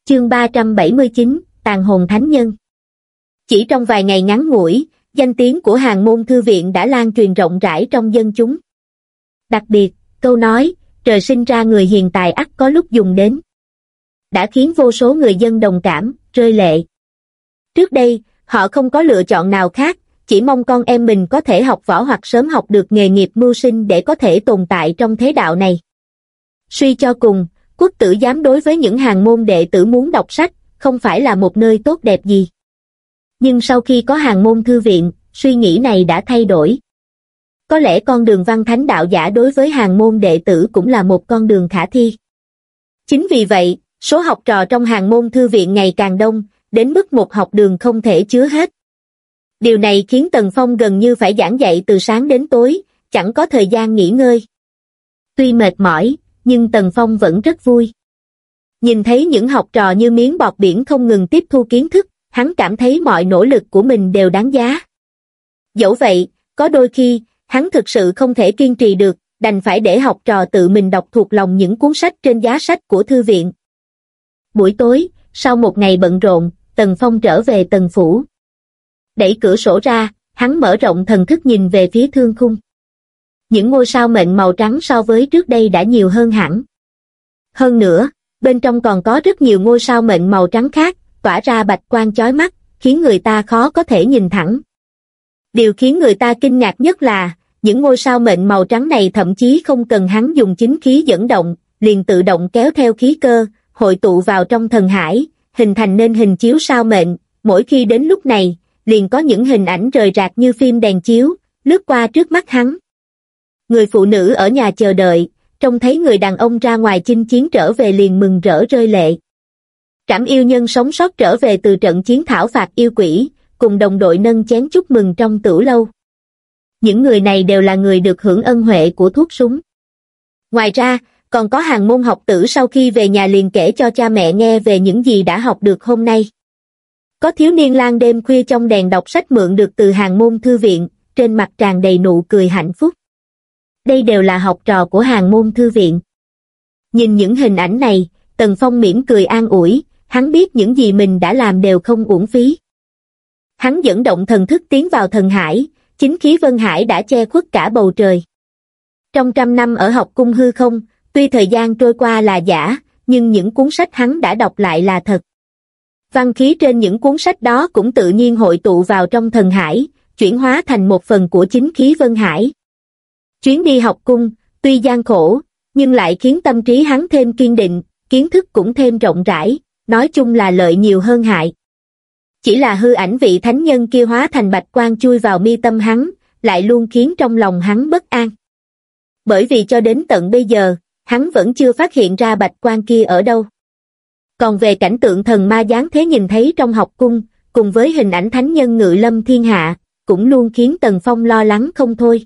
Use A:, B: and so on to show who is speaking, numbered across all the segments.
A: Chương 379, Tàn hồn thánh nhân. Chỉ trong vài ngày ngắn ngủi, danh tiếng của Hàn Môn Thư Viện đã lan truyền rộng rãi trong dân chúng. Đặc biệt, câu nói, trời sinh ra người hiền tài ắt có lúc dùng đến, đã khiến vô số người dân đồng cảm, rơi lệ. Trước đây, họ không có lựa chọn nào khác, chỉ mong con em mình có thể học võ hoặc sớm học được nghề nghiệp mưu sinh để có thể tồn tại trong thế đạo này. Suy cho cùng, quốc tử giám đối với những Hàn môn đệ tử muốn đọc sách, không phải là một nơi tốt đẹp gì. Nhưng sau khi có Hàn Môn Thư Viện, suy nghĩ này đã thay đổi. Có lẽ con đường văn thánh đạo giả đối với Hàn môn đệ tử cũng là một con đường khả thi. Chính vì vậy, số học trò trong Hàn Môn Thư Viện ngày càng đông, đến mức một học đường không thể chứa hết. Điều này khiến Tần Phong gần như phải giảng dạy từ sáng đến tối, chẳng có thời gian nghỉ ngơi. Tuy mệt mỏi, nhưng Tần Phong vẫn rất vui. Nhìn thấy những học trò như miếng bọt biển không ngừng tiếp thu kiến thức, hắn cảm thấy mọi nỗ lực của mình đều đáng giá. Dẫu vậy, có đôi khi, hắn thực sự không thể kiên trì được, đành phải để học trò tự mình đọc thuộc lòng những cuốn sách trên giá sách của thư viện. Buổi tối, sau một ngày bận rộn, Tần Phong trở về Tần Phủ. Đẩy cửa sổ ra, hắn mở rộng thần thức nhìn về phía thương khung. Những ngôi sao mệnh màu trắng so với trước đây đã nhiều hơn hẳn. Hơn nữa, bên trong còn có rất nhiều ngôi sao mệnh màu trắng khác, tỏa ra bạch quang chói mắt, khiến người ta khó có thể nhìn thẳng. Điều khiến người ta kinh ngạc nhất là, những ngôi sao mệnh màu trắng này thậm chí không cần hắn dùng chính khí dẫn động, liền tự động kéo theo khí cơ, hội tụ vào trong thần hải, hình thành nên hình chiếu sao mệnh. Mỗi khi đến lúc này, liền có những hình ảnh rời rạc như phim đèn chiếu, lướt qua trước mắt hắn. Người phụ nữ ở nhà chờ đợi, trông thấy người đàn ông ra ngoài chinh chiến trở về liền mừng rỡ rơi lệ. Trảm yêu nhân sống sót trở về từ trận chiến thảo phạt yêu quỷ, cùng đồng đội nâng chén chúc mừng trong tửu lâu. Những người này đều là người được hưởng ân huệ của thuốc súng. Ngoài ra, còn có Hàn môn học tử sau khi về nhà liền kể cho cha mẹ nghe về những gì đã học được hôm nay. Có thiếu niên lang đêm khuya trong đèn đọc sách mượn được từ Hàn Môn Thư Viện, trên mặt tràn đầy nụ cười hạnh phúc. Đây đều là học trò của Hàn Môn Thư Viện. Nhìn những hình ảnh này, Tần Phong mỉm cười an ủi, hắn biết những gì mình đã làm đều không uổng phí. Hắn dẫn động thần thức tiến vào thần hải, chính khí vân hải đã che khuất cả bầu trời. Trong 100 năm ở học cung hư không, tuy thời gian trôi qua là giả, nhưng những cuốn sách hắn đã đọc lại là thật. Văn khí trên những cuốn sách đó cũng tự nhiên hội tụ vào trong thần hải, chuyển hóa thành một phần của chính khí vân hải. Chuyến đi học cung, tuy gian khổ, nhưng lại khiến tâm trí hắn thêm kiên định, kiến thức cũng thêm rộng rãi, nói chung là lợi nhiều hơn hại. Chỉ là hư ảnh vị thánh nhân kia hóa thành bạch quang chui vào mi tâm hắn, lại luôn khiến trong lòng hắn bất an. Bởi vì cho đến tận bây giờ, hắn vẫn chưa phát hiện ra bạch quang kia ở đâu. Còn về cảnh tượng thần ma giáng thế nhìn thấy trong học cung, cùng với hình ảnh thánh nhân ngự lâm thiên hạ, cũng luôn khiến Tần Phong lo lắng không thôi.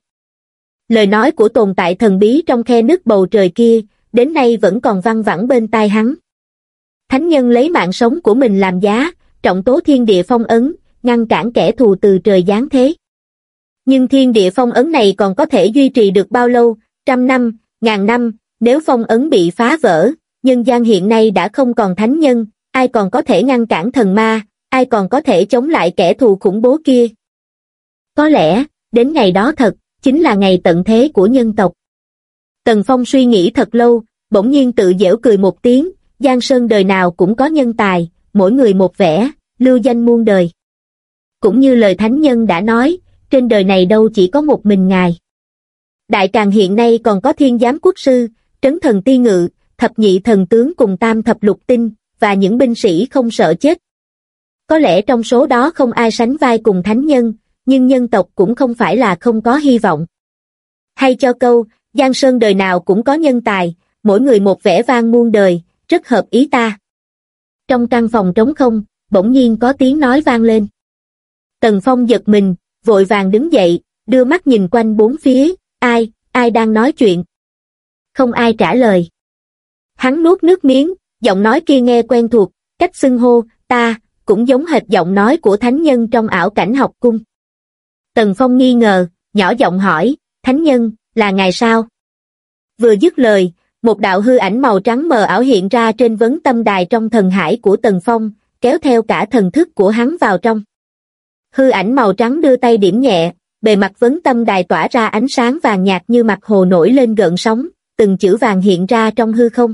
A: Lời nói của tồn tại thần bí trong khe nứt bầu trời kia, đến nay vẫn còn văng vẳng bên tai hắn. Thánh nhân lấy mạng sống của mình làm giá, trọng tố thiên địa phong ấn, ngăn cản kẻ thù từ trời giáng thế. Nhưng thiên địa phong ấn này còn có thể duy trì được bao lâu, 100 năm, 1000 năm, nếu phong ấn bị phá vỡ, nhân gian hiện nay đã không còn thánh nhân, ai còn có thể ngăn cản thần ma, ai còn có thể chống lại kẻ thù khủng bố kia. Có lẽ, đến ngày đó thật, chính là ngày tận thế của nhân tộc. Tần Phong suy nghĩ thật lâu, bỗng nhiên tự giễu cười một tiếng, Giang Sơn đời nào cũng có nhân tài, mỗi người một vẻ, lưu danh muôn đời. Cũng như lời thánh nhân đã nói, trên đời này đâu chỉ có một mình ngài. Đại Càn hiện nay còn có Thiên Giám Quốc Sư, Trấn Thần Ti Ngự, Thập Nhị Thần Tướng cùng Tam Thập Lục Tinh, và những binh sĩ không sợ chết. Có lẽ trong số đó không ai sánh vai cùng thánh nhân, nhưng nhân tộc cũng không phải là không có hy vọng. Hay cho câu, Giang Sơn đời nào cũng có nhân tài, mỗi người một vẻ vang muôn đời, rất hợp ý ta. Trong căn phòng trống không, bỗng nhiên có tiếng nói vang lên. Tần Phong giật mình, vội vàng đứng dậy, đưa mắt nhìn quanh bốn phía, ai đang nói chuyện? Không ai trả lời. Hắn nuốt nước miếng, giọng nói kia nghe quen thuộc, cách xưng hô, ta, cũng giống hệt giọng nói của thánh nhân trong ảo cảnh học cung. Tần Phong nghi ngờ, nhỏ giọng hỏi, thánh nhân, là ngài sao? Vừa dứt lời, Một đạo hư ảnh màu trắng mờ ảo hiện ra trên vấn tâm đài trong thần hải của Tần Phong, kéo theo cả thần thức của hắn vào trong. Hư ảnh màu trắng đưa tay điểm nhẹ, bề mặt vấn tâm đài tỏa ra ánh sáng vàng nhạt như mặt hồ nổi lên gợn sóng, từng chữ vàng hiện ra trong hư không.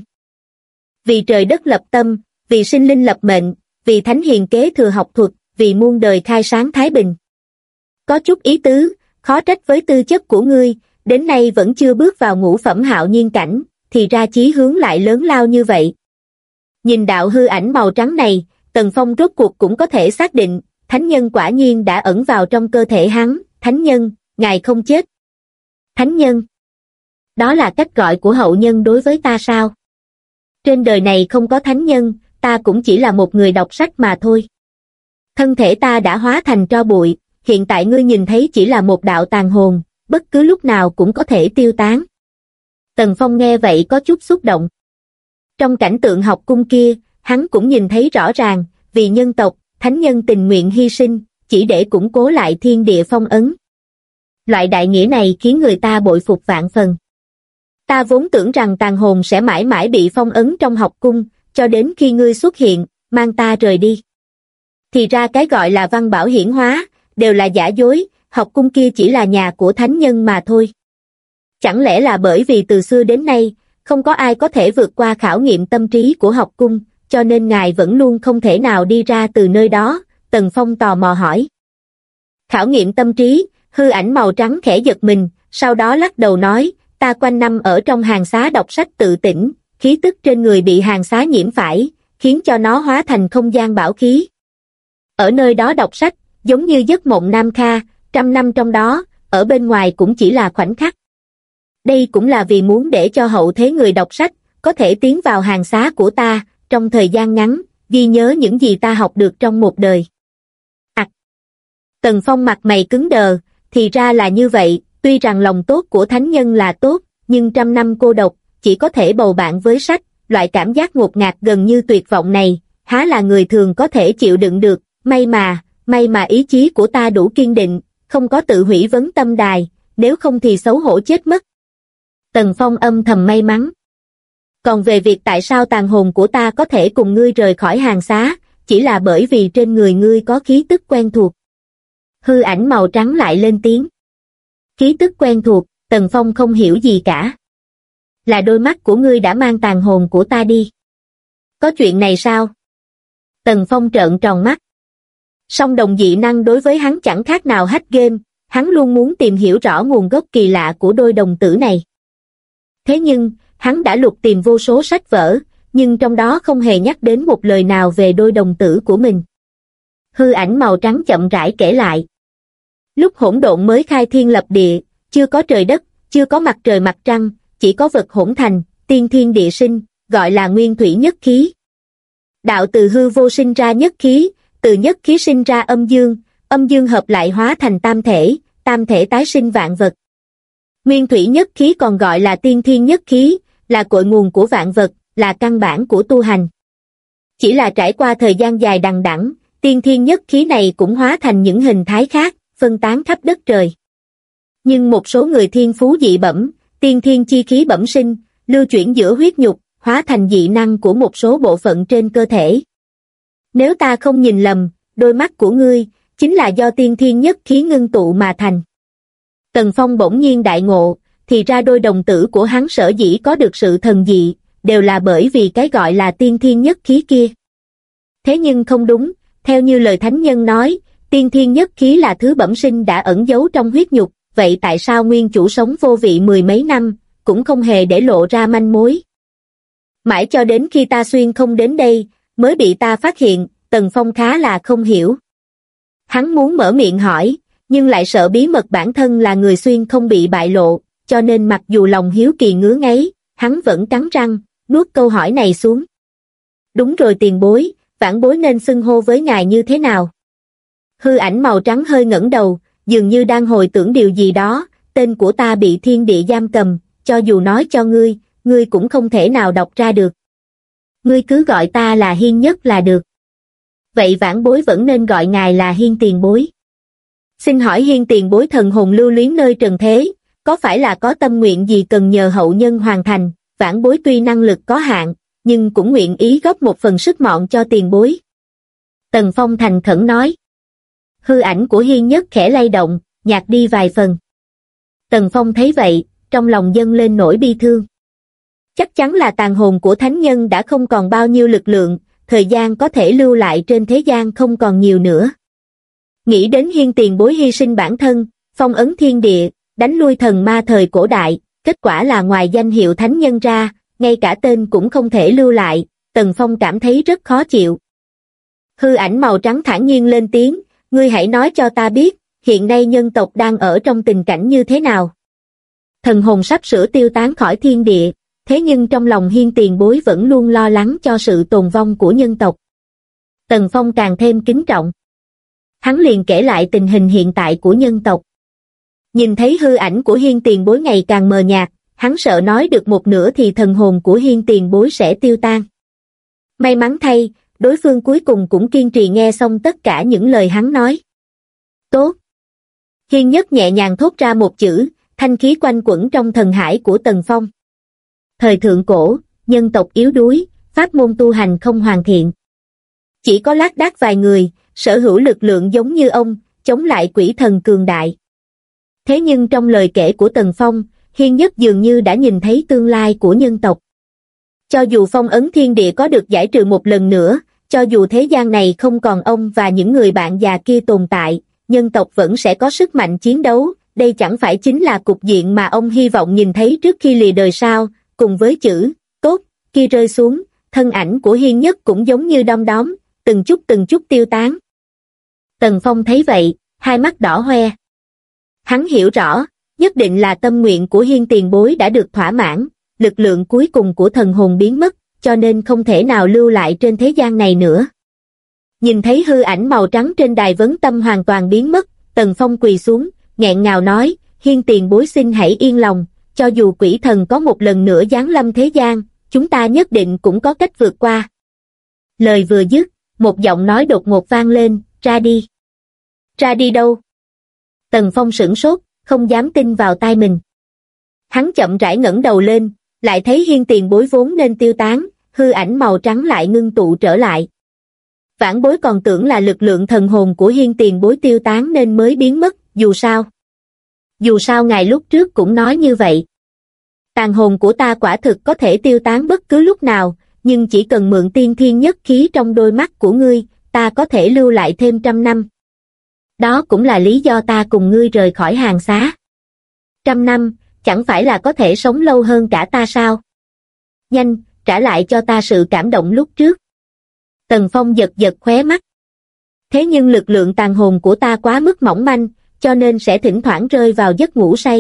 A: Vì trời đất lập tâm, vì sinh linh lập mệnh, vì thánh hiền kế thừa học thuật, vì muôn đời khai sáng thái bình. Có chút ý tứ, khó trách với tư chất của ngươi, đến nay vẫn chưa bước vào ngũ phẩm hạo nhiên cảnh, thì ra chí hướng lại lớn lao như vậy. Nhìn đạo hư ảnh màu trắng này, Tần Phong rốt cuộc cũng có thể xác định, thánh nhân quả nhiên đã ẩn vào trong cơ thể hắn. Thánh nhân, ngài không chết. Thánh nhân, đó là cách gọi của hậu nhân đối với ta sao? Trên đời này không có thánh nhân, ta cũng chỉ là một người đọc sách mà thôi. Thân thể ta đã hóa thành tro bụi, hiện tại ngươi nhìn thấy chỉ là một đạo tàn hồn, bất cứ lúc nào cũng có thể tiêu tán. Tần Phong nghe vậy có chút xúc động. Trong cảnh tượng học cung kia, hắn cũng nhìn thấy rõ ràng, vì nhân tộc, thánh nhân tình nguyện hy sinh, chỉ để củng cố lại thiên địa phong ấn. Loại đại nghĩa này khiến người ta bội phục vạn phần. Ta vốn tưởng rằng tàn hồn sẽ mãi mãi bị phong ấn trong học cung, cho đến khi ngươi xuất hiện, mang ta rời đi. Thì ra cái gọi là văn bảo hiển hóa, đều là giả dối, học cung kia chỉ là nhà của thánh nhân mà thôi. Chẳng lẽ là bởi vì từ xưa đến nay, không có ai có thể vượt qua khảo nghiệm tâm trí của học cung, cho nên ngài vẫn luôn không thể nào đi ra từ nơi đó? Tần Phong tò mò hỏi. Khảo nghiệm tâm trí, hư ảnh màu trắng khẽ giật mình, sau đó lắc đầu nói, ta quanh năm ở trong hàng xá đọc sách tự tỉnh, khí tức trên người bị hàng xá nhiễm phải, khiến cho nó hóa thành không gian bảo khí. Ở nơi đó đọc sách, giống như giấc mộng Nam Kha, 100 năm trong đó, ở bên ngoài cũng chỉ là khoảnh khắc. Đây cũng là vì muốn để cho hậu thế người đọc sách, có thể tiến vào hàng xá của ta, trong thời gian ngắn, ghi nhớ những gì ta học được trong một đời. Tần Phong mặt mày cứng đờ, thì ra là như vậy, tuy rằng lòng tốt của thánh nhân là tốt, nhưng 100 năm cô độc, chỉ có thể bầu bạn với sách, loại cảm giác ngột ngạt gần như tuyệt vọng này, há là người thường có thể chịu đựng được, may mà ý chí của ta đủ kiên định, không có tự hủy vấn tâm đài, nếu không thì xấu hổ chết mất. Tần Phong âm thầm may mắn. Còn về việc tại sao tàn hồn của ta có thể cùng ngươi rời khỏi hàng xá, chỉ là bởi vì trên người ngươi có khí tức quen thuộc. Hư ảnh màu trắng lại lên tiếng. Khí tức quen thuộc, Tần Phong không hiểu gì cả. Là đôi mắt của ngươi đã mang tàn hồn của ta đi. Có chuyện này sao? Tần Phong trợn tròn mắt. Song đồng dị năng đối với hắn chẳng khác nào hack game, hắn luôn muốn tìm hiểu rõ nguồn gốc kỳ lạ của đôi đồng tử này. Thế nhưng, hắn đã lục tìm vô số sách vở, nhưng trong đó không hề nhắc đến một lời nào về đôi đồng tử của mình. Hư ảnh màu trắng chậm rãi kể lại. Lúc hỗn độn mới khai thiên lập địa, chưa có trời đất, chưa có mặt trời mặt trăng, chỉ có vật hỗn thành, tiên thiên địa sinh, gọi là nguyên thủy nhất khí. Đạo từ hư vô sinh ra nhất khí, từ nhất khí sinh ra âm dương hợp lại hóa thành tam thể tái sinh vạn vật. Nguyên thủy nhất khí còn gọi là tiên thiên nhất khí, là cội nguồn của vạn vật, là căn bản của tu hành. Chỉ là trải qua thời gian dài đằng đẵng, tiên thiên nhất khí này cũng hóa thành những hình thái khác, phân tán khắp đất trời. Nhưng một số người thiên phú dị bẩm, tiên thiên chi khí bẩm sinh, lưu chuyển giữa huyết nhục, hóa thành dị năng của một số bộ phận trên cơ thể. Nếu ta không nhìn lầm, đôi mắt của ngươi, chính là do tiên thiên nhất khí ngưng tụ mà thành. Tần Phong bỗng nhiên đại ngộ, thì ra đôi đồng tử của hắn sở dĩ có được sự thần dị, đều là bởi vì cái gọi là tiên thiên nhất khí kia. Thế nhưng không đúng, theo như lời thánh nhân nói, tiên thiên nhất khí là thứ bẩm sinh đã ẩn giấu trong huyết nhục, vậy tại sao nguyên chủ sống vô vị mười mấy năm, cũng không hề để lộ ra manh mối? Mãi cho đến khi ta xuyên không đến đây, mới bị ta phát hiện, Tần Phong khá là không hiểu. Hắn muốn mở miệng hỏi, nhưng lại sợ bí mật bản thân là người xuyên không bị bại lộ, cho nên mặc dù lòng hiếu kỳ ngứa ngáy, hắn vẫn cắn răng, nuốt câu hỏi này xuống. Đúng rồi tiền bối, vãn bối nên xưng hô với ngài như thế nào? Hư ảnh màu trắng hơi ngẩng đầu, dường như đang hồi tưởng điều gì đó, tên của ta bị thiên địa giam cầm, cho dù nói cho ngươi cũng không thể nào đọc ra được. Ngươi cứ gọi ta là Hiên Nhất là được. Vậy vãn bối vẫn nên gọi ngài là Hiên tiền bối. Xin hỏi Hiên tiền bối thần hồn lưu luyến nơi trần thế, có phải là có tâm nguyện gì cần nhờ hậu nhân hoàn thành, vãn bối tuy năng lực có hạn, nhưng cũng nguyện ý góp một phần sức mọn cho tiền bối. Tần Phong thành khẩn nói. Hư ảnh của Hiên Nhất khẽ lay động, nhạt đi vài phần. Tần Phong thấy vậy, trong lòng dâng lên nỗi bi thương. Chắc chắn là tàn hồn của thánh nhân đã không còn bao nhiêu lực lượng, thời gian có thể lưu lại trên thế gian không còn nhiều nữa. Nghĩ đến Hiên tiền bối hy sinh bản thân, phong ấn thiên địa, đánh lui thần ma thời cổ đại, kết quả là ngoài danh hiệu thánh nhân ra, ngay cả tên cũng không thể lưu lại, Tần Phong cảm thấy rất khó chịu. Hư ảnh màu trắng thản nhiên lên tiếng, ngươi hãy nói cho ta biết, hiện nay nhân tộc đang ở trong tình cảnh như thế nào. Thần hồn sắp sửa tiêu tán khỏi thiên địa, thế nhưng trong lòng Hiên tiền bối vẫn luôn lo lắng cho sự tồn vong của nhân tộc. Tần Phong càng thêm kính trọng. Hắn liền kể lại tình hình hiện tại của nhân tộc. Nhìn thấy hư ảnh của Hiên tiền bối ngày càng mờ nhạt, hắn sợ nói được một nửa thì thần hồn của Hiên tiền bối sẽ tiêu tan. May mắn thay, đối phương cuối cùng cũng kiên trì nghe xong tất cả những lời hắn nói. Tốt. Hiên Nhất nhẹ nhàng thốt ra một chữ, thanh khí quanh quẩn trong thần hải của Tần Phong. Thời thượng cổ, nhân tộc yếu đuối, pháp môn tu hành không hoàn thiện. Chỉ có lác đác vài người, sở hữu lực lượng giống như ông, chống lại quỷ thần cường đại. Thế nhưng trong lời kể của Tần Phong, Hiên Nhất dường như đã nhìn thấy tương lai của nhân tộc. Cho dù phong ấn thiên địa có được giải trừ một lần nữa, cho dù thế gian này không còn ông và những người bạn già kia tồn tại, nhân tộc vẫn sẽ có sức mạnh chiến đấu, đây chẳng phải chính là cục diện mà ông hy vọng nhìn thấy trước khi lìa đời sao, cùng với chữ, tốt, kia rơi xuống, thân ảnh của Hiên Nhất cũng giống như đom đóm, từng chút tiêu tán. Tần Phong thấy vậy, hai mắt đỏ hoe. Hắn hiểu rõ, nhất định là tâm nguyện của Hiên tiền bối đã được thỏa mãn, lực lượng cuối cùng của thần hồn biến mất, cho nên không thể nào lưu lại trên thế gian này nữa. Nhìn thấy hư ảnh màu trắng trên đài vấn tâm hoàn toàn biến mất, Tần Phong quỳ xuống, nghẹn ngào nói, Hiên tiền bối xin hãy yên lòng, cho dù quỷ thần có một lần nữa giáng lâm thế gian, chúng ta nhất định cũng có cách vượt qua. Lời vừa dứt, một giọng nói đột ngột vang lên, ra đi. Ra đi đâu? Tần Phong sửng sốt, không dám tin vào tai mình. Hắn chậm rãi ngẩng đầu lên, lại thấy Hiên tiền bối vốn nên tiêu tán, hư ảnh màu trắng lại ngưng tụ trở lại. Vãn bối còn tưởng là lực lượng thần hồn của Hiên tiền bối tiêu tán nên mới biến mất, dù sao ngài lúc trước cũng nói như vậy. Tàn hồn của ta quả thực có thể tiêu tán bất cứ lúc nào, nhưng chỉ cần mượn tiên thiên nhất khí trong đôi mắt của ngươi, ta có thể lưu lại thêm 100 năm. Đó cũng là lý do ta cùng ngươi rời khỏi hàng xá. 100 năm, chẳng phải là có thể sống lâu hơn cả ta sao? Nhanh, trả lại cho ta sự cảm động lúc trước. Tần Phong giật giật khóe mắt. Thế nhưng lực lượng tàn hồn của ta quá mức mỏng manh, cho nên sẽ thỉnh thoảng rơi vào giấc ngủ say.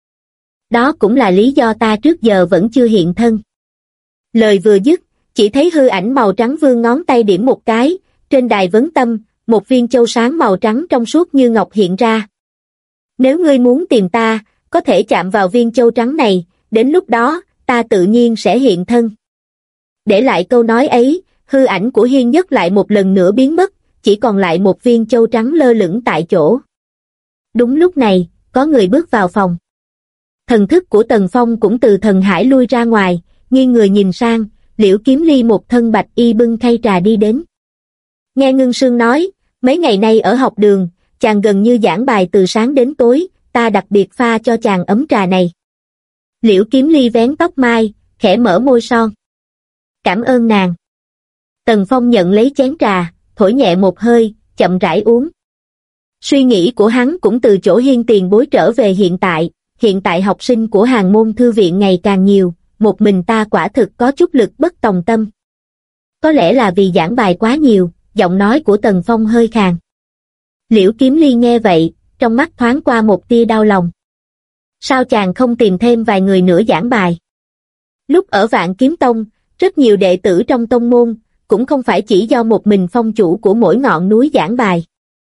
A: Đó cũng là lý do ta trước giờ vẫn chưa hiện thân. Lời vừa dứt, chỉ thấy hư ảnh màu trắng vươn ngón tay điểm một cái, trên đài vấn tâm, một viên châu sáng màu trắng trong suốt như ngọc hiện ra. Nếu ngươi muốn tìm ta, có thể chạm vào viên châu trắng này, đến lúc đó, ta tự nhiên sẽ hiện thân. Để lại câu nói ấy, hư ảnh của Hiên Nhất lại một lần nữa biến mất, chỉ còn lại một viên châu trắng lơ lửng tại chỗ. Đúng lúc này, có người bước vào phòng. Thần thức của Tần Phong cũng từ thần hải lui ra ngoài, nghiêng người nhìn sang, Liễu Kiếm Ly một thân bạch y bưng khay trà đi đến. Nghe Ngưng Sương nói, mấy ngày nay ở học đường, chàng gần như giảng bài từ sáng đến tối, ta đặc biệt pha cho chàng ấm trà này. Liễu Kiếm Ly vén tóc mai, khẽ mở môi son. Cảm ơn nàng. Tần Phong nhận lấy chén trà, thổi nhẹ một hơi, chậm rãi uống. Suy nghĩ của hắn cũng từ chỗ Hiên tiền bối trở về hiện tại học sinh của Hàn Môn Thư viện ngày càng nhiều, một mình ta quả thực có chút lực bất tòng tâm. Có lẽ là vì giảng bài quá nhiều, giọng nói của Tần Phong hơi khàn. Liễu Kiếm Ly nghe vậy, trong mắt thoáng qua một tia đau lòng. Sao chàng không tìm thêm vài người nữa giảng bài? Lúc ở Vạn Kiếm Tông, rất nhiều đệ tử trong tông môn, cũng không phải chỉ do một mình phong chủ của mỗi ngọn núi giảng bài.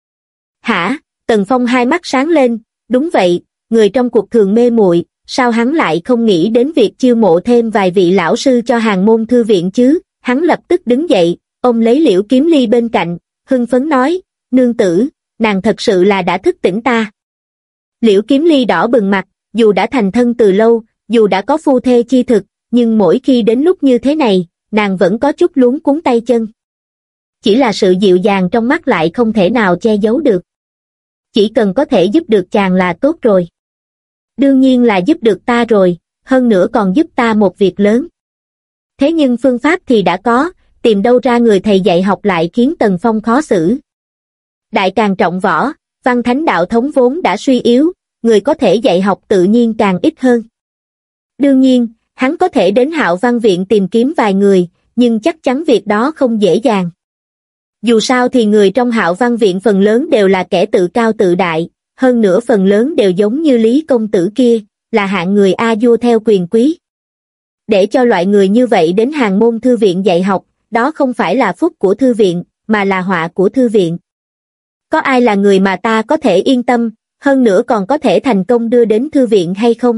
A: Hả? Tần Phong hai mắt sáng lên, đúng vậy, người trong cuộc thường mê muội, sao hắn lại không nghĩ đến việc chiêu mộ thêm vài vị lão sư cho Hàn Môn Thư viện chứ? Hắn lập tức đứng dậy, ôm lấy Liễu Kiếm Ly bên cạnh, hưng phấn nói, nương tử, nàng thật sự là đã thức tỉnh ta. Liễu Kiếm Ly đỏ bừng mặt, dù đã thành thân từ lâu, dù đã có phu thê chi thực, nhưng mỗi khi đến lúc như thế này, nàng vẫn có chút luống cuống tay chân. Chỉ là sự dịu dàng trong mắt lại không thể nào che giấu được. Chỉ cần có thể giúp được chàng là tốt rồi. Đương nhiên là giúp được ta rồi, hơn nữa còn giúp ta một việc lớn. Thế nhưng phương pháp thì đã có, tìm đâu ra người thầy dạy học lại khiến Tần Phong khó xử. Đại càng trọng võ, văn thánh đạo thống vốn đã suy yếu, người có thể dạy học tự nhiên càng ít hơn. Đương nhiên, hắn có thể đến Hạo Văn Viện tìm kiếm vài người, nhưng chắc chắn việc đó không dễ dàng. Dù sao thì người trong Hạo Văn Viện phần lớn đều là kẻ tự cao tự đại, hơn nữa phần lớn đều giống như Lý công tử kia, là hạng người a vua theo quyền quý. Để cho loại người như vậy đến Hàn Môn Thư Viện dạy học, đó không phải là phúc của thư viện, mà là họa của thư viện. Có ai là người mà ta có thể yên tâm, hơn nữa còn có thể thành công đưa đến thư viện hay không?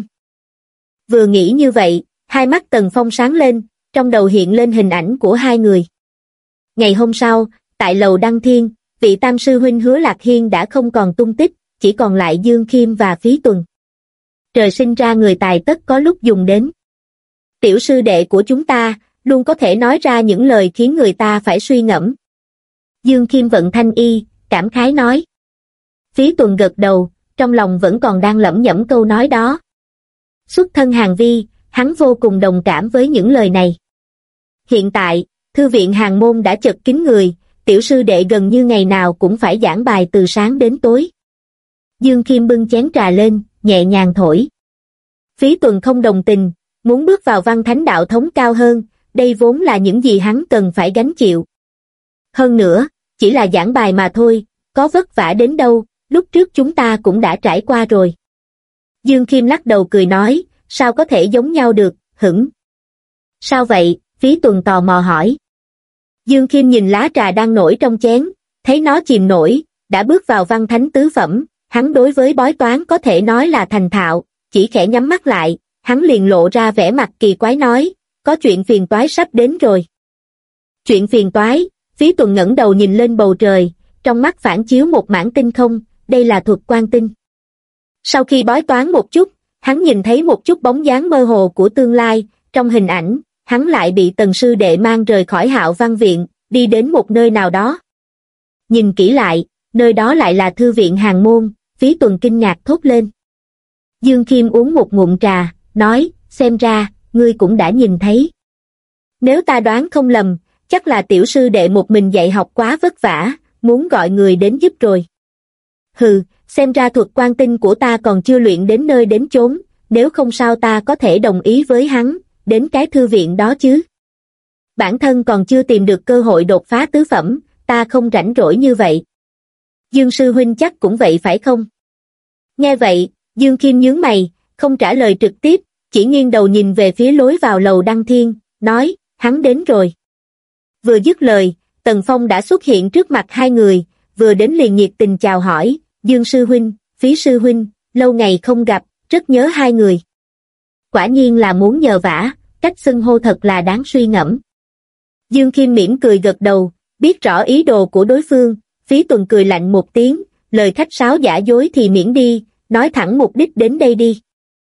A: Vừa nghĩ như vậy, hai mắt Tần Phong sáng lên, trong đầu hiện lên hình ảnh của hai người. Ngày hôm sau, tại lầu Đăng Thiên, vị tam sư huynh Hứa Lạc Hiên đã không còn tung tích, chỉ còn lại Dương Khiêm và Phí Tuần. Trời sinh ra người tài tất có lúc dùng đến. Tiểu sư đệ của chúng ta, luôn có thể nói ra những lời khiến người ta phải suy ngẫm. Dương Khiêm vận thanh y, cảm khái nói. Phí Tuần gật đầu, trong lòng vẫn còn đang lẩm nhẩm câu nói đó. Xuất thân Hàn Vi, hắn vô cùng đồng cảm với những lời này. Hiện tại, thư viện Hàn Môn đã chật kín người, tiểu sư đệ gần như ngày nào cũng phải giảng bài từ sáng đến tối. Dương Khiêm bưng chén trà lên, nhẹ nhàng thổi. Phí Tuần không đồng tình, muốn bước vào văn thánh đạo thống cao hơn, đây vốn là những gì hắn cần phải gánh chịu. Hơn nữa, chỉ là giảng bài mà thôi, có vất vả đến đâu, lúc trước chúng ta cũng đã trải qua rồi. Dương Khiêm lắc đầu cười nói, sao có thể giống nhau được, hửng. Sao vậy, Phí Tuần tò mò hỏi. Dương Khiêm nhìn lá trà đang nổi trong chén, thấy nó chìm nổi, đã bước vào văn thánh tứ phẩm, hắn đối với bói toán có thể nói là thành thạo, chỉ khẽ nhắm mắt lại, hắn liền lộ ra vẻ mặt kỳ quái nói, có chuyện phiền toái sắp đến rồi. Chuyện phiền toái, Phí Tuần ngẩng đầu nhìn lên bầu trời, trong mắt phản chiếu một mảng tinh không, đây là thuật quan tinh. Sau khi bói toán một chút, hắn nhìn thấy một chút bóng dáng mơ hồ của tương lai, trong hình ảnh, hắn lại bị Tần sư đệ mang rời khỏi Hạo Văn Viện, đi đến một nơi nào đó. Nhìn kỹ lại, nơi đó lại là thư viện Hàn Môn, Phí Tuần kinh ngạc thốt lên. Dương Khiêm uống một ngụm trà, nói, xem ra, ngươi cũng đã nhìn thấy. Nếu ta đoán không lầm, chắc là tiểu sư đệ một mình dạy học quá vất vả, muốn gọi người đến giúp rồi. Hừ, xem ra thuật quan tinh của ta còn chưa luyện đến nơi đến chốn, nếu không sao ta có thể đồng ý với hắn, đến cái thư viện đó chứ. Bản thân còn chưa tìm được cơ hội đột phá tứ phẩm, ta không rảnh rỗi như vậy. Dương sư huynh chắc cũng vậy phải không? Nghe vậy, Dương Khiêm nhướng mày, không trả lời trực tiếp, chỉ nghiêng đầu nhìn về phía lối vào lầu Đăng Thiên, nói, hắn đến rồi. Vừa dứt lời, Tần Phong đã xuất hiện trước mặt hai người, vừa đến liền nhiệt tình chào hỏi, Dương sư huynh, Phí sư huynh, lâu ngày không gặp, rất nhớ hai người. Quả nhiên là muốn nhờ vả, cách xưng hô thật là đáng suy ngẫm. Dương Khiêm mỉm cười gật đầu, biết rõ ý đồ của đối phương, Phí Tuần cười lạnh một tiếng, lời khách sáo giả dối thì miễn đi, nói thẳng mục đích đến đây đi.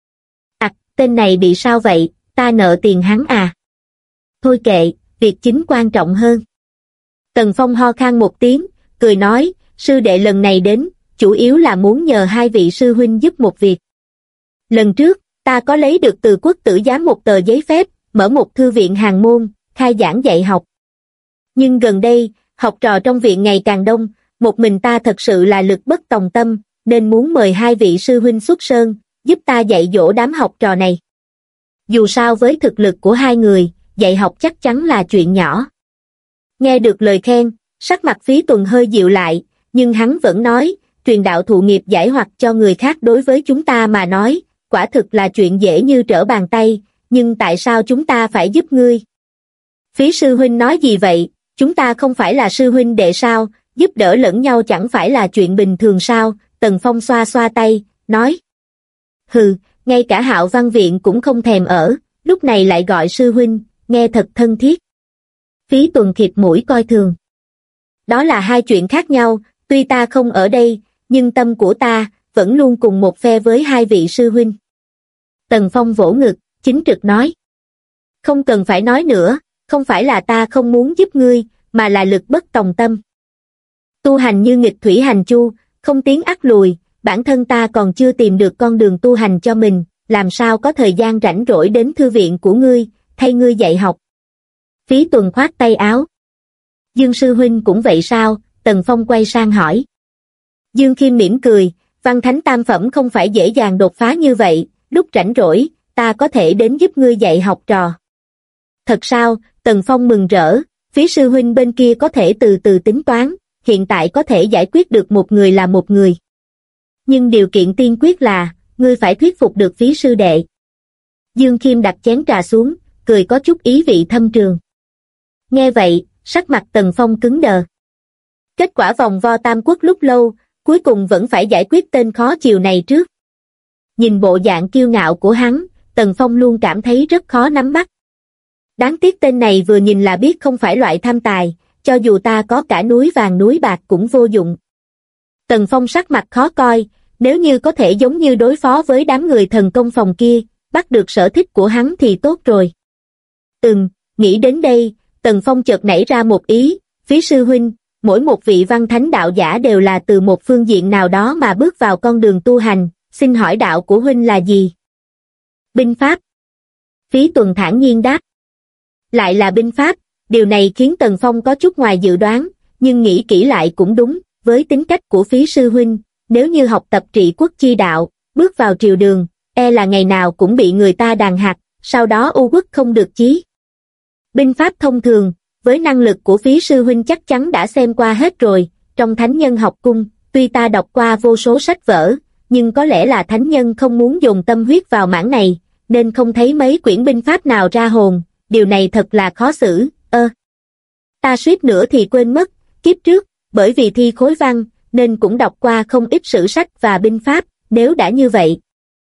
A: Tên này bị sao vậy, ta nợ tiền hắn à? Thôi kệ, việc chính quan trọng hơn. Tần Phong ho khan một tiếng, cười nói, sư đệ lần này đến, chủ yếu là muốn nhờ hai vị sư huynh giúp một việc. Lần trước, ta có lấy được từ Quốc tử giám một tờ giấy phép, mở một thư viện Hàn Môn, khai giảng dạy học. Nhưng gần đây, học trò trong viện ngày càng đông, một mình ta thật sự là lực bất tòng tâm, nên muốn mời hai vị sư huynh xuất sơn, giúp ta dạy dỗ đám học trò này. Dù sao với thực lực của hai người, dạy học chắc chắn là chuyện nhỏ. Nghe được lời khen, sắc mặt Phí Tuần hơi dịu lại, nhưng hắn vẫn nói, truyền đạo thụ nghiệp giải hoặc cho người khác đối với chúng ta mà nói, quả thực là chuyện dễ như trở bàn tay, nhưng tại sao chúng ta phải giúp ngươi? Phí sư huynh nói gì vậy, chúng ta không phải là sư huynh đệ sao, giúp đỡ lẫn nhau chẳng phải là chuyện bình thường sao? Tần Phong xoa xoa tay, nói. Hừ, ngay cả Hạo Văn Viện cũng không thèm ở, lúc này lại gọi sư huynh, nghe thật thân thiết. Phí Tuần khịt mũi coi thường. Đó là hai chuyện khác nhau, tuy ta không ở đây, nhưng tâm của ta vẫn luôn cùng một phe với hai vị sư huynh. Tần Phong vỗ ngực, chính trực nói. Không cần phải nói nữa, không phải là ta không muốn giúp ngươi, mà là lực bất tòng tâm. Tu hành như nghịch thủy hành chu, không tiến ắt lùi, bản thân ta còn chưa tìm được con đường tu hành cho mình, làm sao có thời gian rảnh rỗi đến thư viện của ngươi, thay ngươi dạy học. Phí Tuần khoát tay áo. Dương sư huynh cũng vậy sao? Tần Phong quay sang hỏi. Dương Khiêm mỉm cười, văn thánh tam phẩm không phải dễ dàng đột phá như vậy, lúc rảnh rỗi, ta có thể đến giúp ngươi dạy học trò. Thật sao? Tần Phong mừng rỡ, Phí sư huynh bên kia có thể từ từ tính toán, hiện tại có thể giải quyết được một người là một người. Nhưng điều kiện tiên quyết là, ngươi phải thuyết phục được Phí sư đệ. Dương Khiêm đặt chén trà xuống, cười có chút ý vị thâm trường. Nghe vậy, sắc mặt Tần Phong cứng đờ. Kết quả vòng vo tam quốc lúc lâu, cuối cùng vẫn phải giải quyết tên khó chiều này trước. Nhìn bộ dạng kiêu ngạo của hắn, Tần Phong luôn cảm thấy rất khó nắm bắt. Đáng tiếc tên này vừa nhìn là biết không phải loại tham tài, cho dù ta có cả núi vàng núi bạc cũng vô dụng. Tần Phong sắc mặt khó coi, nếu như có thể giống như đối phó với đám người thần công phòng kia, bắt được sở thích của hắn thì tốt rồi. Nghĩ đến đây, Tần Phong chợt nảy ra một ý, Phí sư huynh, mỗi một vị văn thánh đạo giả đều là từ một phương diện nào đó mà bước vào con đường tu hành, xin hỏi đạo của huynh là gì? Binh pháp. Phí Tuần thản nhiên đáp. Lại là binh pháp, điều này khiến Tần Phong có chút ngoài dự đoán, nhưng nghĩ kỹ lại cũng đúng, với tính cách của Phí sư huynh, nếu như học tập trị quốc chi đạo, bước vào triều đường, là ngày nào cũng bị người ta đàn hạt, sau đó u uất không được chí. Binh pháp thông thường, với năng lực của Phí sư huynh chắc chắn đã xem qua hết rồi, trong thánh nhân học cung, tuy ta đọc qua vô số sách vở, nhưng có lẽ là thánh nhân không muốn dồn tâm huyết vào mảng này, nên không thấy mấy quyển binh pháp nào ra hồn, điều này thật là khó xử, Ta suýt nữa thì quên mất, kiếp trước, bởi vì thi khối văn, nên cũng đọc qua không ít sử sách và binh pháp, nếu đã như vậy.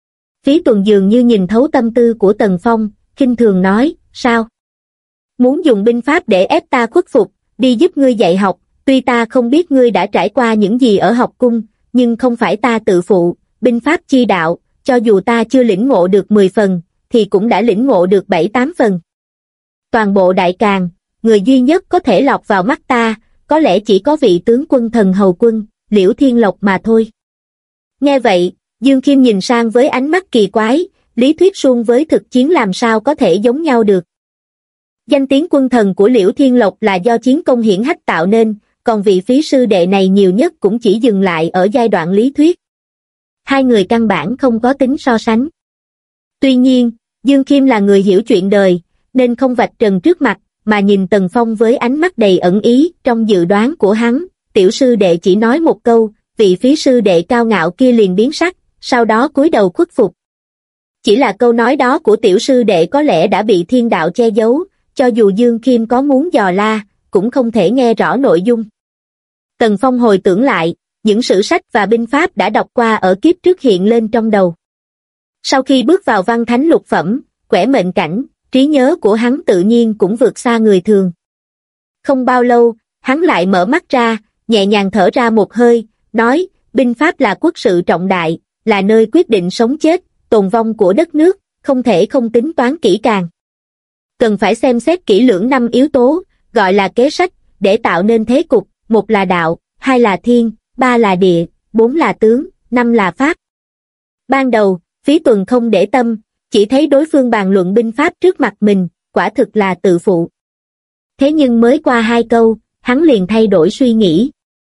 A: Phí Tuần dường như nhìn thấu tâm tư của Tần Phong, khinh thường nói, sao? Muốn dùng binh pháp để ép ta khuất phục, đi giúp ngươi dạy học, tuy ta không biết ngươi đã trải qua những gì ở học cung, nhưng không phải ta tự phụ, binh pháp chi đạo, cho dù ta chưa lĩnh ngộ được 10 phần, thì cũng đã lĩnh ngộ được 7-8 phần. Toàn bộ Đại Càn, người duy nhất có thể lọt vào mắt ta, có lẽ chỉ có vị tướng quân thần hầu quân, Liễu Thiên Lộc mà thôi. Nghe vậy, Dương Khiêm nhìn sang với ánh mắt kỳ quái, lý thuyết suông với thực chiến làm sao có thể giống nhau được. Danh tiếng quân thần của Liễu Thiên Lộc là do chiến công hiển hách tạo nên, còn vị Phí sư đệ này nhiều nhất cũng chỉ dừng lại ở giai đoạn lý thuyết. Hai người căn bản không có tính so sánh. Tuy nhiên, Dương Khiêm là người hiểu chuyện đời, nên không vạch trần trước mặt, mà nhìn Tần Phong với ánh mắt đầy ẩn ý. Trong dự đoán của hắn, tiểu sư đệ chỉ nói một câu, vị Phí sư đệ cao ngạo kia liền biến sắc, sau đó cúi đầu khuất phục. Chỉ là câu nói đó của tiểu sư đệ có lẽ đã bị thiên đạo che giấu, cho dù Dương Khiêm có muốn dò la, cũng không thể nghe rõ nội dung. Tần Phong hồi tưởng lại, những sử sách và binh pháp đã đọc qua ở kiếp trước hiện lên trong đầu. Sau khi bước vào văn thánh lục phẩm, quẻ mệnh cảnh, trí nhớ của hắn tự nhiên cũng vượt xa người thường. Không bao lâu, hắn lại mở mắt ra, nhẹ nhàng thở ra một hơi, nói, binh pháp là quốc sự trọng đại, là nơi quyết định sống chết, tồn vong của đất nước, không thể không tính toán kỹ càng. Cần phải xem xét kỹ lưỡng 5 yếu tố, gọi là kế sách, để tạo nên thế cục, 1 là đạo, 2 là thiên, 3 là địa, 4 là tướng, 5 là pháp. Ban đầu, Phí Tuần không để tâm, chỉ thấy đối phương bàn luận binh pháp trước mặt mình, quả thực là tự phụ. Thế nhưng mới qua 2 câu, hắn liền thay đổi suy nghĩ.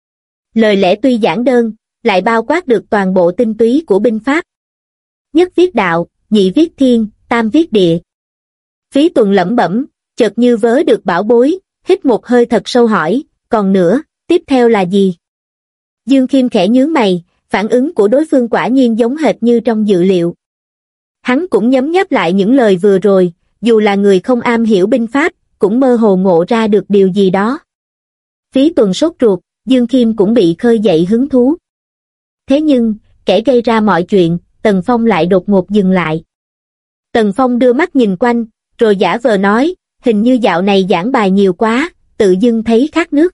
A: Lời lẽ tuy giản đơn, lại bao quát được toàn bộ tinh túy của binh pháp. Nhất viết đạo, nhị viết thiên, tam viết địa. Phí Tuần lẩm bẩm, chợt như vớ được bảo bối, hít một hơi thật sâu hỏi, còn nữa, tiếp theo là gì? Dương Khiêm khẽ nhướng mày, phản ứng của đối phương quả nhiên giống hệt như trong dự liệu. Hắn cũng nhấm nháp lại những lời vừa rồi, dù là người không am hiểu binh pháp, cũng mơ hồ ngộ ra được điều gì đó. Phí Tuần sốt ruột, Dương Khiêm cũng bị khơi dậy hứng thú. Thế nhưng, kẻ gây ra mọi chuyện, Tần Phong lại đột ngột dừng lại. Tần Phong đưa mắt nhìn quanh, rồi giả vờ nói, hình như dạo này giảng bài nhiều quá, tự dưng thấy khát nước.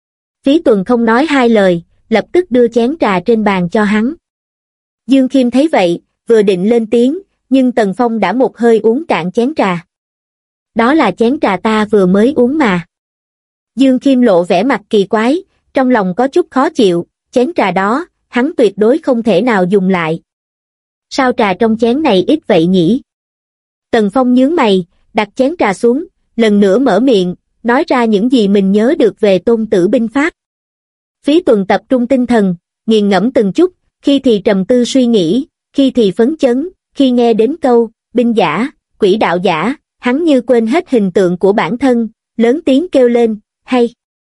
A: Phí Tuần không nói 2 lời, lập tức đưa chén trà trên bàn cho hắn. Dương Khiêm thấy vậy, vừa định lên tiếng, nhưng Tần Phong đã một hơi uống cạn chén trà. Đó là chén trà ta vừa mới uống mà. Dương Khiêm lộ vẻ mặt kỳ quái, trong lòng có chút khó chịu, chén trà đó, hắn tuyệt đối không thể nào dùng lại. Sao trà trong chén này ít vậy nhỉ? Tần Phong nhướng mày, đặt chén trà xuống, lần nữa mở miệng, nói ra những gì mình nhớ được về Tôn Tử binh pháp. Phí Tuần tập trung tinh thần, nghiền ngẫm từng chút, khi thì trầm tư suy nghĩ, khi thì phấn chấn, khi nghe đến câu, binh giả, quỷ đạo giả, hắn như quên hết hình tượng của bản thân, lớn tiếng kêu lên, hay.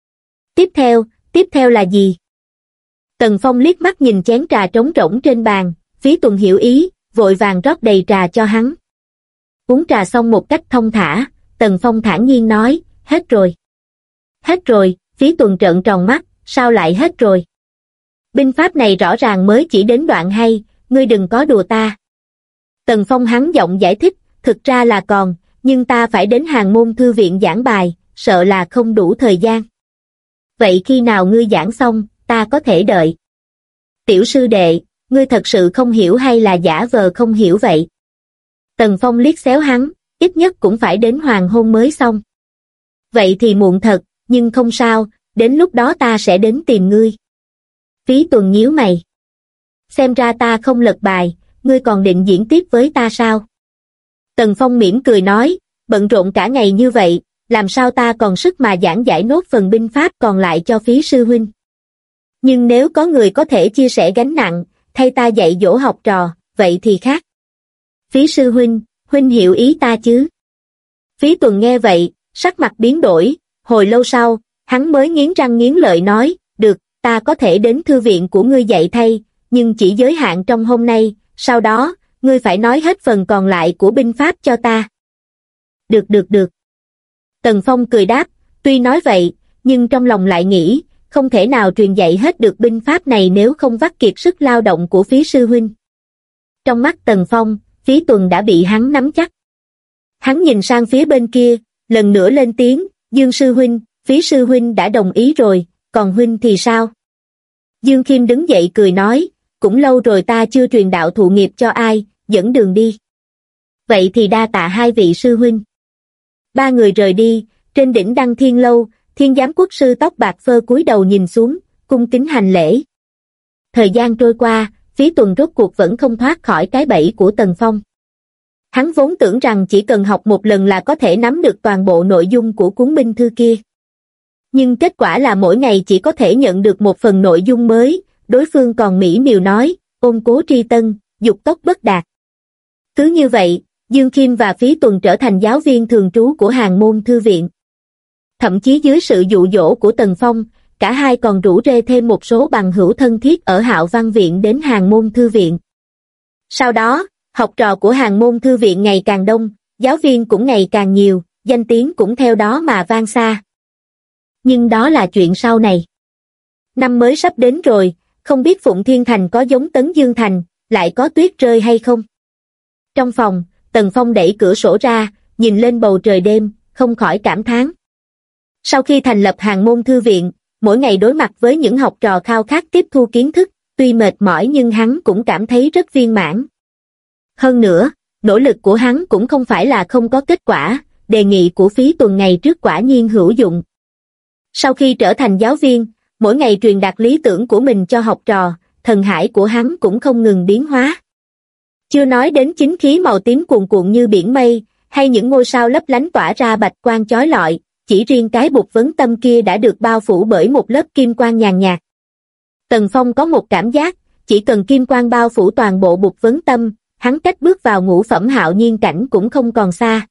A: Tiếp theo là gì? Tần Phong liếc mắt nhìn chén trà trống rỗng trên bàn, Phí Tuần hiểu ý, vội vàng rót đầy trà cho hắn. Uống trà xong một cách thông thả, Tần Phong thản nhiên nói, hết rồi. Hết rồi, Phí Tuần trợn tròn mắt, sao lại hết rồi? Binh pháp này rõ ràng mới chỉ đến đoạn hay, ngươi đừng có đùa ta. Tần Phong hắn giọng giải thích, thực ra là còn, nhưng ta phải đến Hàn Môn Thư viện giảng bài, sợ là không đủ thời gian. Vậy khi nào ngươi giảng xong, ta có thể đợi. Tiểu sư đệ, ngươi thật sự không hiểu hay là giả vờ không hiểu vậy? Tần Phong liếc xéo hắn, ít nhất cũng phải đến hoàng hôn mới xong. Vậy thì muộn thật, nhưng không sao, đến lúc đó ta sẽ đến tìm ngươi. Phí Tuần nhíu mày. Xem ra ta không lật bài, ngươi còn định diễn tiếp với ta sao? Tần Phong mỉm cười nói, bận rộn cả ngày như vậy, làm sao ta còn sức mà giảng giải nốt phần binh pháp còn lại cho Phí sư huynh. Nhưng nếu có người có thể chia sẻ gánh nặng, thay ta dạy dỗ học trò, vậy thì khác. Phí sư huynh hiểu ý ta chứ? Phí Tuần nghe vậy, sắc mặt biến đổi, hồi lâu sau, hắn mới nghiến răng nghiến lợi nói, được, ta có thể đến thư viện của ngươi dạy thay, nhưng chỉ giới hạn trong hôm nay, sau đó, ngươi phải nói hết phần còn lại của binh pháp cho ta. Được. Tần Phong cười đáp, tuy nói vậy, nhưng trong lòng lại nghĩ, không thể nào truyền dạy hết được binh pháp này nếu không vắt kiệt sức lao động của Phí sư huynh. Trong mắt Tần Phong, Phí Tuần đã bị hắn nắm chắc. Hắn nhìn sang phía bên kia, lần nữa lên tiếng, Dương sư huynh, Phí sư huynh đã đồng ý rồi, còn huynh thì sao? Dương Khiêm đứng dậy cười nói, cũng lâu rồi ta chưa truyền đạo thụ nghiệp cho ai, dẫn đường đi. Vậy thì đa tạ hai vị sư huynh. Ba người rời đi, trên đỉnh Đăng Thiên Lâu, Thiên Giám quốc sư tóc bạc phơ cúi đầu nhìn xuống, cung kính hành lễ. Thời gian trôi qua, Phí Tuần rốt cuộc vẫn không thoát khỏi cái bẫy của Tần Phong. Hắn vốn tưởng rằng chỉ cần học một lần là có thể nắm được toàn bộ nội dung của cuốn binh thư kia. Nhưng kết quả là mỗi ngày chỉ có thể nhận được một phần nội dung mới, đối phương còn mỹ miều nói, ôn cố tri tân, dục tốc bất đạt. Cứ như vậy, Dương Khiêm và Phí Tuần trở thành giáo viên thường trú của Hàn Môn Thư viện. Thậm chí dưới sự dụ dỗ của Tần Phong, cả hai còn rủ rê thêm một số bằng hữu thân thiết ở Hạo Văn Viện đến Hàn Môn Thư viện. Sau đó, học trò của Hàn Môn Thư viện ngày càng đông, giáo viên cũng ngày càng nhiều, danh tiếng cũng theo đó mà vang xa. Nhưng đó là chuyện sau này. Năm mới sắp đến rồi, không biết Phụng Thiên Thành có giống Tấn Dương Thành, lại có tuyết rơi hay không? Trong phòng, Tần Phong đẩy cửa sổ ra, nhìn lên bầu trời đêm, không khỏi cảm thán. Sau khi thành lập Hàn Môn Thư viện, mỗi ngày đối mặt với những học trò khao khát tiếp thu kiến thức, tuy mệt mỏi nhưng hắn cũng cảm thấy rất viên mãn. Hơn nữa, nỗ lực của hắn cũng không phải là không có kết quả, đề nghị của Phí Tuần ngày trước quả nhiên hữu dụng. Sau khi trở thành giáo viên, mỗi ngày truyền đạt lý tưởng của mình cho học trò, thần hải của hắn cũng không ngừng biến hóa. Chưa nói đến chính khí màu tím cuồn cuộn như biển mây, hay những ngôi sao lấp lánh tỏa ra bạch quang chói lọi, chỉ riêng cái bục vấn tâm kia đã được bao phủ bởi một lớp kim quang nhàn nhạt. Tần Phong có một cảm giác, chỉ cần kim quang bao phủ toàn bộ bục vấn tâm, hắn cách bước vào ngũ phẩm hạo nhiên cảnh cũng không còn xa.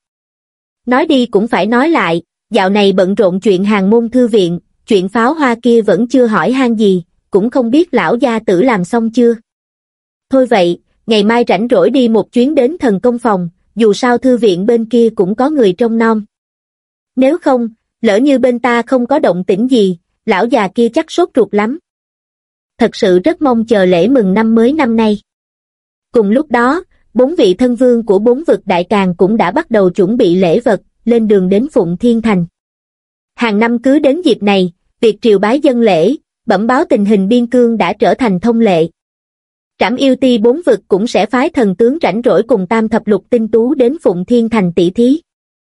A: Nói đi cũng phải nói lại, dạo này bận rộn chuyện Hàn Môn Thư viện, chuyện pháo hoa kia vẫn chưa hỏi han gì, cũng không biết lão gia tử làm xong chưa. Thôi vậy, ngày mai rảnh rỗi đi một chuyến đến Thần Công Phòng, dù sao thư viện bên kia cũng có người trông nom. Nếu không, lỡ như bên ta không có động tĩnh gì, lão già kia chắc sốt ruột lắm. Thật sự rất mong chờ lễ mừng năm mới năm nay. Cùng lúc đó, 4 vị thân vương của 4 vực đại càn cũng đã bắt đầu chuẩn bị lễ vật, lên đường đến Phụng Thiên Thành. Hàng năm cứ đến dịp này, việc triều bái dân lễ, bẩm báo tình hình biên cương đã trở thành thông lệ. Trảm yêu ti 4 vực cũng sẽ phái thần tướng rảnh rỗi cùng tam thập lục tinh tú đến Phụng Thiên Thành tỷ thí.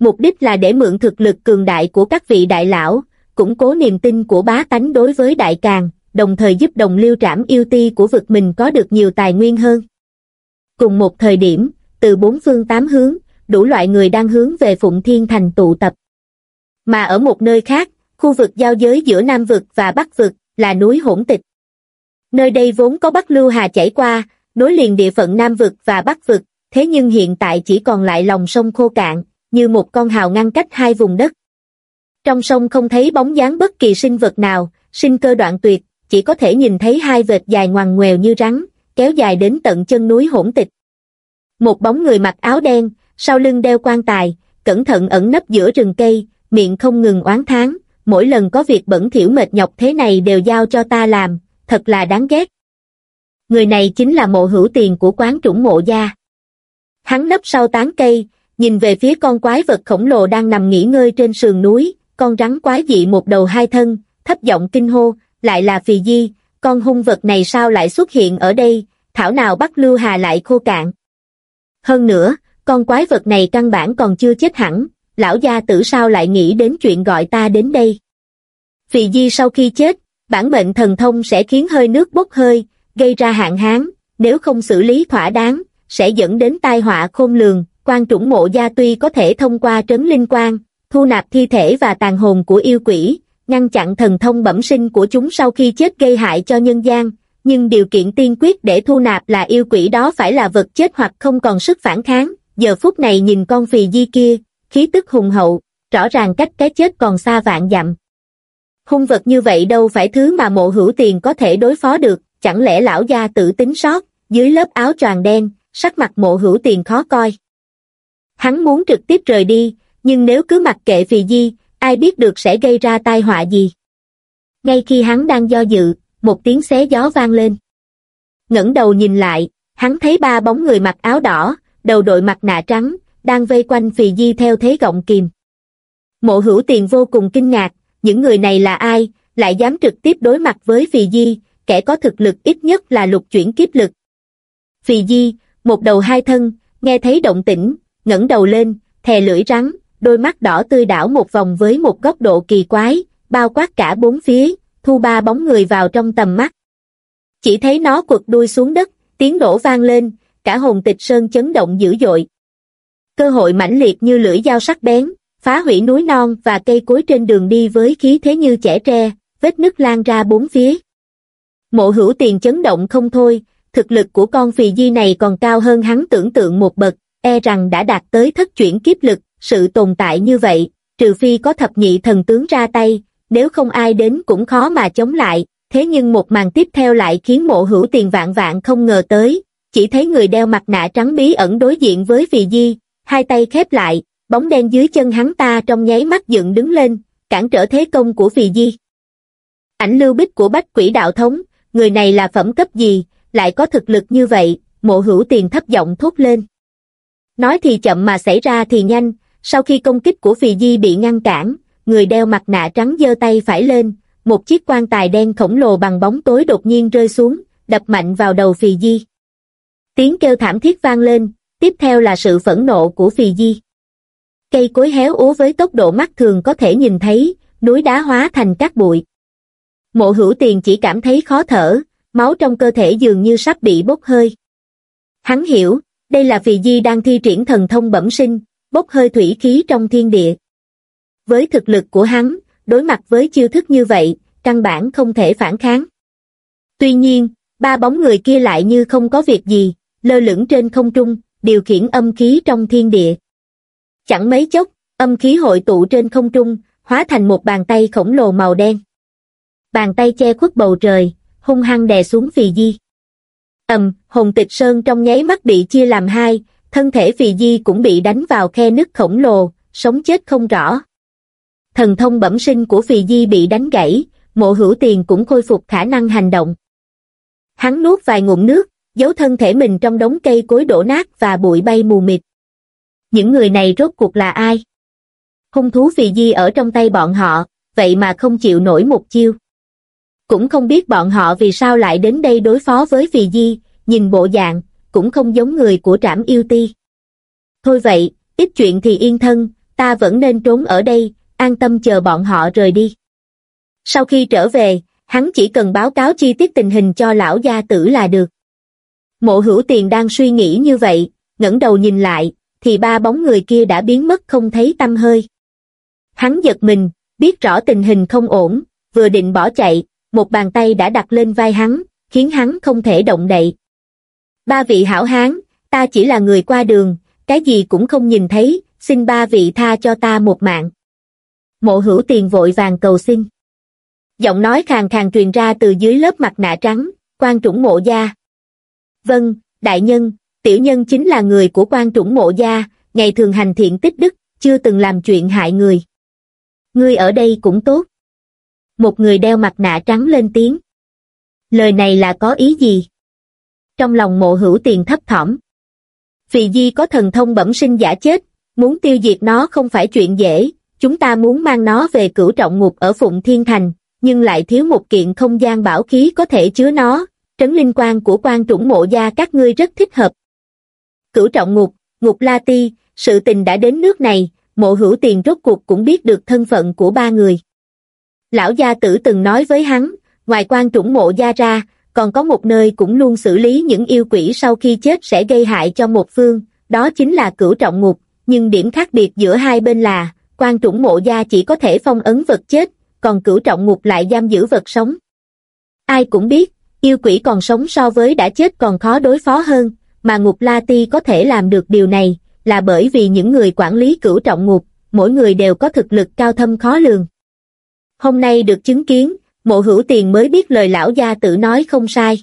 A: Mục đích là để mượn thực lực cường đại của các vị đại lão, củng cố niềm tin của bá tánh đối với Đại Càn, đồng thời giúp đồng liêu trảm yêu ti của vực mình có được nhiều tài nguyên hơn. Cùng một thời điểm, từ bốn phương tám hướng, đủ loại người đang hướng về Phụng Thiên Thành tụ tập. Mà ở một nơi khác, khu vực giao giới giữa Nam vực và Bắc vực, là núi Hỗn Tịch. Nơi đây vốn có Bắc Lưu Hà chảy qua, nối liền địa phận Nam vực và Bắc vực, thế nhưng hiện tại chỉ còn lại lòng sông khô cạn, như một con hào ngăn cách hai vùng đất. Trong sông không thấy bóng dáng bất kỳ sinh vật nào, sinh cơ đoạn tuyệt, chỉ có thể nhìn thấy hai vệt dài ngoằn ngoèo như rắn, kéo dài đến tận chân núi Hỗn Tịch. Một bóng người mặc áo đen, sau lưng đeo quan tài, cẩn thận ẩn nấp giữa rừng cây, miệng không ngừng oán thán, mỗi lần có việc bẩn thỉu mệt nhọc thế này đều giao cho ta làm, thật là đáng ghét. Người này chính là Mộ Hữu Tiền của quán Trũng Mộ gia. Hắn nấp sau tán cây, nhìn về phía con quái vật khổng lồ đang nằm nghỉ ngơi trên sườn núi, con rắn quái dị một đầu hai thân, thấp giọng kinh hô, lại là Phì Di, con hung vật này sao lại xuất hiện ở đây, thảo nào Bắc Lưu Hà lại khô cạn. Hơn nữa, con quái vật này căn bản còn chưa chết hẳn, lão gia tử sao lại nghĩ đến chuyện gọi ta đến đây. Phì Di sau khi chết, bản mệnh thần thông sẽ khiến hơi nước bốc hơi, gây ra hạn hán, nếu không xử lý thỏa đáng, sẽ dẫn đến tai họa khôn lường. Quan Trũng Mộ gia tuy có thể thông qua trấn linh quang, thu nạp thi thể và tàn hồn của yêu quỷ, ngăn chặn thần thông bẩm sinh của chúng sau khi chết gây hại cho nhân gian, nhưng điều kiện tiên quyết để thu nạp là yêu quỷ đó phải là vật chết hoặc không còn sức phản kháng. Giờ phút này nhìn con Phì Di kia, khí tức hùng hậu, rõ ràng cách cái chết còn xa vạn dặm. Hung vật như vậy đâu phải thứ mà Mộ Hữu Tiền có thể đối phó được, chẳng lẽ lão gia tử tính sót. Dưới lớp áo choàng đen, sắc mặt Mộ Hữu Tiền khó coi. Hắn muốn trực tiếp rời đi, nhưng nếu cứ mặc kệ Phì Di, ai biết được sẽ gây ra tai họa gì. Ngay khi hắn đang do dự, một tiếng xé gió vang lên. Ngẩng đầu nhìn lại, hắn thấy ba bóng người mặc áo đỏ, đầu đội mặt nạ trắng, đang vây quanh Phì Di theo thế gọng kìm. Mộ Hữu Tiền vô cùng kinh ngạc, những người này là ai, lại dám trực tiếp đối mặt với Phì Di, kẻ có thực lực ít nhất là lục chuyển kiếp lực. Phì Di, một đầu hai thân, nghe thấy động tĩnh, ngẩng đầu lên, thè lưỡi rắn, đôi mắt đỏ tươi đảo một vòng với một góc độ kỳ quái, bao quát cả bốn phía, thu ba bóng người vào trong tầm mắt. Chỉ thấy nó quật đuôi xuống đất, tiếng nổ vang lên, cả Hồn Tịch Sơn chấn động dữ dội. Cơ hội mãnh liệt như lưỡi dao sắc bén, phá hủy núi non và cây cối trên đường đi với khí thế như chẻ tre, vết nứt lan ra bốn phía. Mộ Hữu Tiền chấn động không thôi, thực lực của con Phì Di này còn cao hơn hắn tưởng tượng một bậc, e rằng đã đạt tới thất chuyển kiếp lực, sự tồn tại như vậy, trừ phi có thập nhị thần tướng ra tay, nếu không ai đến cũng khó mà chống lại. Thế nhưng một màn tiếp theo lại khiến Mộ Hữu Tiền vạn vạn không ngờ tới, chỉ thấy người đeo mặt nạ trắng bí ẩn đối diện với Phì Di, hai tay khép lại, bóng đen dưới chân hắn ta trong nháy mắt dựng đứng lên, cản trở thế công của Phì Di. Ảnh lưu bích của Bách Quỷ Đạo Thống, người này là phẩm cấp gì, lại có thực lực như vậy, Mộ Hữu Tiền thấp giọng thốt lên. Nói thì chậm mà xảy ra thì nhanh, sau khi công kích của Phì Di bị ngăn cản, người đeo mặt nạ trắng giơ tay phải lên, một chiếc quan tài đen khổng lồ bằng bóng tối đột nhiên rơi xuống, đập mạnh vào đầu Phì Di. Tiếng kêu thảm thiết vang lên, tiếp theo là sự phẫn nộ của Phì Di. Cây cối héo úa với tốc độ mắt thường có thể nhìn thấy, núi đá hóa thành cát bụi. Mộ Hữu Tiền chỉ cảm thấy khó thở, máu trong cơ thể dường như sắp bị bốc hơi. Hắn hiểu, đây là Phì Di đang thi triển thần thông bẩm sinh, bốc hơi thủy khí trong thiên địa. Với thực lực của hắn, đối mặt với chiêu thức như vậy, căn bản không thể phản kháng. Tuy nhiên, ba bóng người kia lại như không có việc gì, lơ lửng trên không trung, điều khiển âm khí trong thiên địa. Chẳng mấy chốc, âm khí hội tụ trên không trung, hóa thành một bàn tay khổng lồ màu đen. Bàn tay che khuất bầu trời, hung hăng đè xuống Phì Di. Hồn Tịch Sơn trong nháy mắt bị chia làm hai, thân thể Phì Di cũng bị đánh vào khe nứt khổng lồ, sống chết không rõ. Thần thông bẩm sinh của Phì Di bị đánh gãy, Mộ Hữu Tiền cũng khôi phục khả năng hành động. Hắn nuốt vài ngụm nước, giấu thân thể mình trong đống cây cối đổ nát và bụi bay mù mịt. Những người này rốt cuộc là ai? Hung thú Phì Di ở trong tay bọn họ, vậy mà không chịu nổi một chiêu. Cũng không biết bọn họ vì sao lại đến đây đối phó với Phì Di, nhìn bộ dạng, cũng không giống người của Trảm Yêu Ti. Thôi vậy, ít chuyện thì yên thân, ta vẫn nên trốn ở đây, an tâm chờ bọn họ rời đi. Sau khi trở về, hắn chỉ cần báo cáo chi tiết tình hình cho lão gia tử là được. Mộ Hữu Tiền đang suy nghĩ như vậy, ngẩng đầu nhìn lại, thì ba bóng người kia đã biến mất không thấy tăm hơi. Hắn giật mình, biết rõ tình hình không ổn, vừa định bỏ chạy, một bàn tay đã đặt lên vai hắn, khiến hắn không thể động đậy. Ba vị hảo hán, ta chỉ là người qua đường, cái gì cũng không nhìn thấy, xin ba vị tha cho ta một mạng. Mộ Hữu Tiền vội vàng cầu xin. Giọng nói khàn khàn truyền ra từ dưới lớp mặt nạ trắng, Quan Trũng Mộ gia. Vâng, đại nhân, tiểu nhân chính là người của Quan Trũng Mộ gia, ngày thường hành thiện tích đức, chưa từng làm chuyện hại người. Ngươi ở đây cũng tốt. Một người đeo mặt nạ trắng lên tiếng. Lời này là có ý gì? Trong lòng Mộ Hữu Tiền thấp thỏm. Phì Di có thần thông bẩm sinh giả chết, muốn tiêu diệt nó không phải chuyện dễ, chúng ta muốn mang nó về Cửu Trọng Ngục ở Phụng Thiên Thành, nhưng lại thiếu một kiện không gian bảo khí có thể chứa nó, trấn linh quan của Quan Trũng Mộ gia các ngươi rất thích hợp. Cửu Trọng Ngục, Ngục La Ti, sự tình đã đến nước này, Mộ Hữu Tiền rốt cuộc cũng biết được thân phận của ba người. Lão gia tử từng nói với hắn, ngoài Quan Trũng Mộ gia ra, còn có một nơi cũng luôn xử lý những yêu quỷ sau khi chết sẽ gây hại cho một phương, đó chính là Cửu Trọng Ngục, nhưng điểm khác biệt giữa hai bên là, Quan Trũng Mộ gia chỉ có thể phong ấn vật chết, còn Cửu Trọng Ngục lại giam giữ vật sống. Ai cũng biết, yêu quỷ còn sống so với đã chết còn khó đối phó hơn, mà Ngục La Ti có thể làm được điều này, là bởi vì những người quản lý Cửu Trọng Ngục, mỗi người đều có thực lực cao thâm khó lường. Hôm nay được chứng kiến, Mộ Hữu Tiền mới biết lời lão gia tử nói không sai.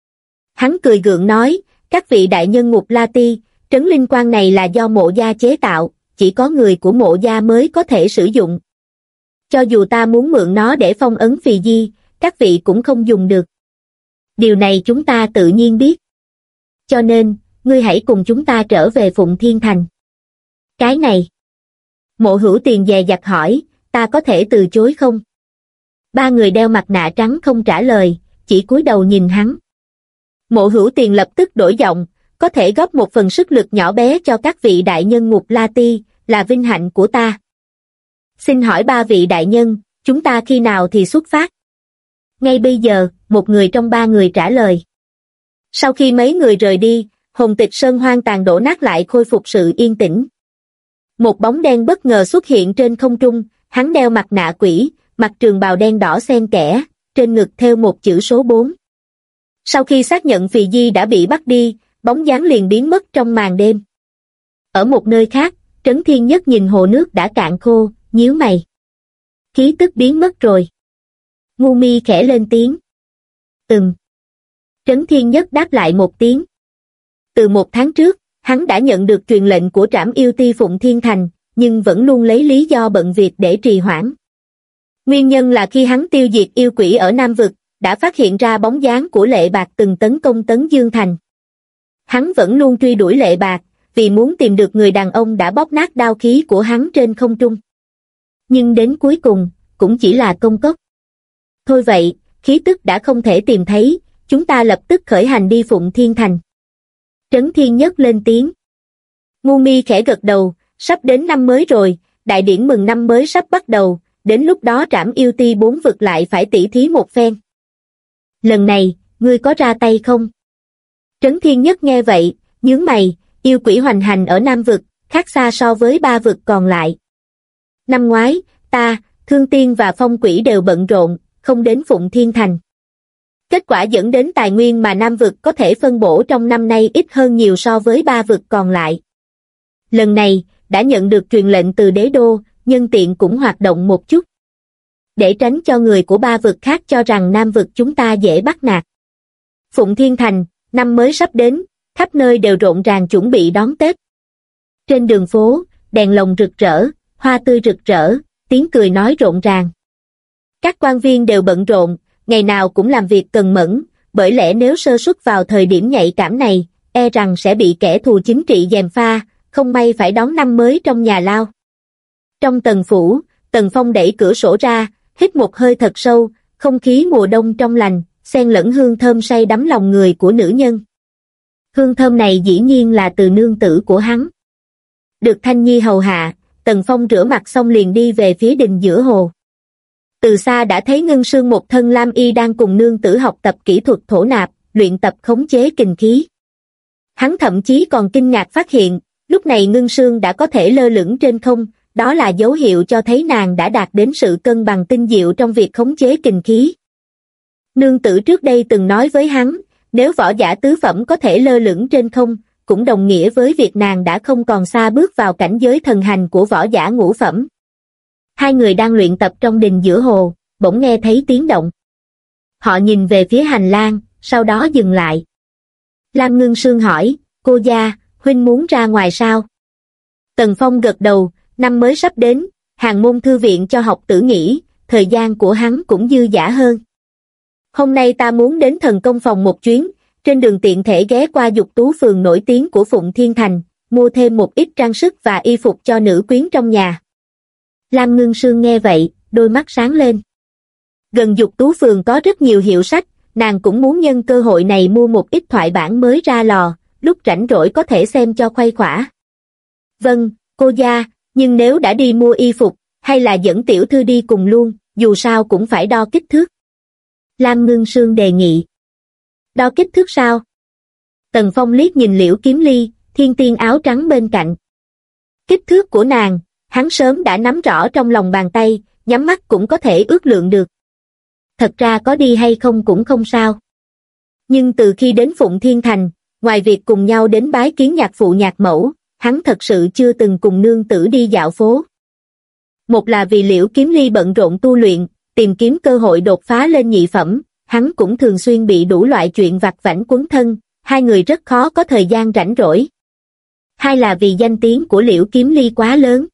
A: Hắn cười gượng nói, các vị đại nhân Ngục La Ti, trấn linh quan này là do Mộ gia chế tạo, chỉ có người của Mộ gia mới có thể sử dụng. Cho dù ta muốn mượn nó để phong ấn Phì Di, các vị cũng không dùng được. Điều này chúng ta tự nhiên biết. Cho nên, ngươi hãy cùng chúng ta trở về Phụng Thiên Thành. Cái này. Mộ Hữu Tiền dè dặt hỏi, ta có thể từ chối không? Ba người đeo mặt nạ trắng không trả lời, chỉ cúi đầu nhìn hắn. Mộ Hữu Tiền lập tức đổi giọng, có thể góp một phần sức lực nhỏ bé cho các vị đại nhân Ngục La Ti, là vinh hạnh của ta. Xin hỏi ba vị đại nhân, chúng ta khi nào thì xuất phát? Ngay bây giờ, một người trong ba người trả lời. Sau khi mấy người rời đi, hồn tịch sơn hoang tàn đổ nát lại khôi phục sự yên tĩnh. Một bóng đen bất ngờ xuất hiện trên không trung, hắn đeo mặt nạ quỷ, mặc trường bào đen đỏ xen kẽ, trên ngực thêu một chữ số 4. Sau khi xác nhận Phì Di đã bị bắt đi, bóng dáng liền biến mất trong màn đêm. Ở một nơi khác, Trấn Thiên Nhất nhìn hồ nước đã cạn khô, nhíu mày. Khí tức biến mất rồi. Ngu Mi khẽ lên tiếng. Trấn Thiên Nhất đáp lại một tiếng. Từ 1 tháng trước, hắn đã nhận được truyền lệnh của Trảm Yêu Ti Phụng Thiên Thành, nhưng vẫn luôn lấy lý do bận việc để trì hoãn. Nguyên nhân là khi hắn tiêu diệt yêu quỷ ở Nam Vực, đã phát hiện ra bóng dáng của Lệ Bạc từng tấn công Tấn Dương Thành. Hắn vẫn luôn truy đuổi Lệ Bạc, vì muốn tìm được người đàn ông đã bóp nát đao khí của hắn trên không trung. Nhưng đến cuối cùng, cũng chỉ là công cốc. Thôi vậy, khí tức đã không thể tìm thấy, chúng ta lập tức khởi hành đi Phụng Thiên Thành. Trấn Thiên Nhất lên tiếng. Ngu Mi khẽ gật đầu, sắp đến năm mới rồi, đại điển mừng năm mới sắp bắt đầu, đến lúc đó Trảm Yêu Ti 4 vực lại phải tỉ thí một phen. Lần này, ngươi có ra tay không? Trấn Thiên Nhất nghe vậy, nhướng mày, yêu quỷ hoành hành ở Nam vực, khác xa so với 3 vực còn lại. Năm ngoái, ta, Thương Tiên và Phong Quỷ đều bận rộn, không đến Phụng Thiên Thành. Kết quả dẫn đến tài nguyên mà Nam vực có thể phân bổ trong năm nay ít hơn nhiều so với 3 vực còn lại. Lần này, đã nhận được truyền lệnh từ đế đô, nhân tiện cũng hoạt động một chút. Để tránh cho người của 3 vực khác cho rằng Nam vực chúng ta dễ bắt nạt. Phụng Thiên Thành, năm mới sắp đến, khắp nơi đều rộn ràng chuẩn bị đón Tết. Trên đường phố, đèn lồng rực rỡ, hoa tươi rực rỡ, tiếng cười nói rộn ràng. Các quan viên đều bận rộn, ngày nào cũng làm việc cần mẫn, bởi lẽ nếu sơ suất vào thời điểm nhạy cảm này, e rằng sẽ bị kẻ thù chính trị gièm pha, không may phải đón năm mới trong nhà lao. Trong Tần phủ, Tần Phong đẩy cửa sổ ra, hít một hơi thật sâu, không khí mùa đông trong lành, xen lẫn hương thơm say đắm lòng người của nữ nhân. Hương thơm này dĩ nhiên là từ nương tử của hắn. Được Thanh Nhi hầu hạ, Tần Phong rửa mặt xong liền đi về phía đình giữa hồ. Từ xa đã thấy Ngân Sương một thân lam y đang cùng nương tử học tập kỹ thuật thổ nạp, luyện tập khống chế kình khí. Hắn thậm chí còn kinh ngạc phát hiện, lúc này Ngân Sương đã có thể lơ lửng trên không, đó là dấu hiệu cho thấy nàng đã đạt đến sự cân bằng tinh diệu trong việc khống chế kình khí. Nương tử trước đây từng nói với hắn, nếu võ giả tứ phẩm có thể lơ lửng trên không, cũng đồng nghĩa với việc nàng đã không còn xa bước vào cảnh giới thần hành của võ giả ngũ phẩm. Hai người đang luyện tập trong đình giữa hồ, bỗng nghe thấy tiếng động. Họ nhìn về phía hành lang, sau đó dừng lại. Lam Ngân Sương hỏi, cô gia, huynh muốn ra ngoài sao? Tần Phong gật đầu, năm mới sắp đến, Hàn Môn Thư viện cho học tử nghỉ, thời gian của hắn cũng dư dả hơn. Hôm nay ta muốn đến Thần Công Phòng một chuyến, trên đường tiện thể ghé qua Dục Tú phường nổi tiếng của Phụng Thiên Thành, mua thêm một ít trang sức và y phục cho nữ quyến trong nhà. Lam Ngân Sương nghe vậy, đôi mắt sáng lên. Gần Dục Tú phường có rất nhiều hiệu sách, nàng cũng muốn nhân cơ hội này mua một ít thoại bản mới ra lò, lúc rảnh rỗi có thể xem cho khuây khỏa. Vâng, cô gia, nhưng nếu đã đi mua y phục, hay là dẫn tiểu thư đi cùng luôn, dù sao cũng phải đo kích thước. Lam Ngân Sương đề nghị. Đo kích thước sao? Tần Phong liếc nhìn Liễu Kiếm Ly, thiên tiên áo trắng bên cạnh. Kích thước của nàng, hắn sớm đã nắm rõ trong lòng bàn tay, nhắm mắt cũng có thể ước lượng được. Thật ra có đi hay không cũng không sao. Nhưng từ khi đến Phụng Thiên Thành, ngoài việc cùng nhau đến bái kiến nhạc phụ nhạc mẫu, hắn thật sự chưa từng cùng nương tử đi dạo phố. Một là vì Liễu Kiếm Ly bận rộn tu luyện, tìm kiếm cơ hội đột phá lên nhị phẩm, hắn cũng thường xuyên bị đủ loại chuyện vặt vãnh quấn thân, hai người rất khó có thời gian rảnh rỗi. Hai là vì danh tiếng của Liễu Kiếm Ly quá lớn.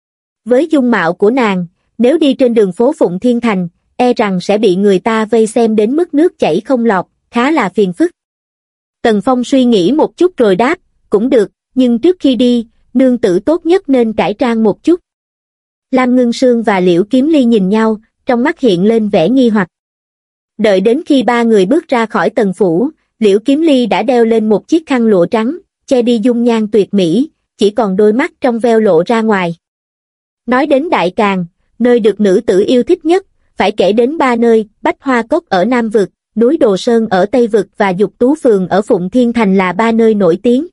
A: Với dung mạo của nàng, nếu đi trên đường phố Phụng Thiên Thành, e rằng sẽ bị người ta vây xem đến mức nước chảy không lọt, khá là phiền phức. Tần Phong suy nghĩ một chút rồi đáp, cũng được, nhưng trước khi đi, nương tử tốt nhất nên cải trang một chút. Lam Ngân Sương và Liễu Kiếm Ly nhìn nhau, trong mắt hiện lên vẻ nghi hoặc. Đợi đến khi ba người bước ra khỏi tần phủ, Liễu Kiếm Ly đã đeo lên một chiếc khăn lụa trắng, che đi dung nhan tuyệt mỹ, chỉ còn đôi mắt trong veo lộ ra ngoài. Nói đến Đại Càn, nơi được nữ tử yêu thích nhất, phải kể đến ba nơi, Bách Hoa Cốc ở Nam Vực, núi Đồ Sơn ở Tây Vực và Dục Tú phường ở Phụng Thiên Thành là ba nơi nổi tiếng.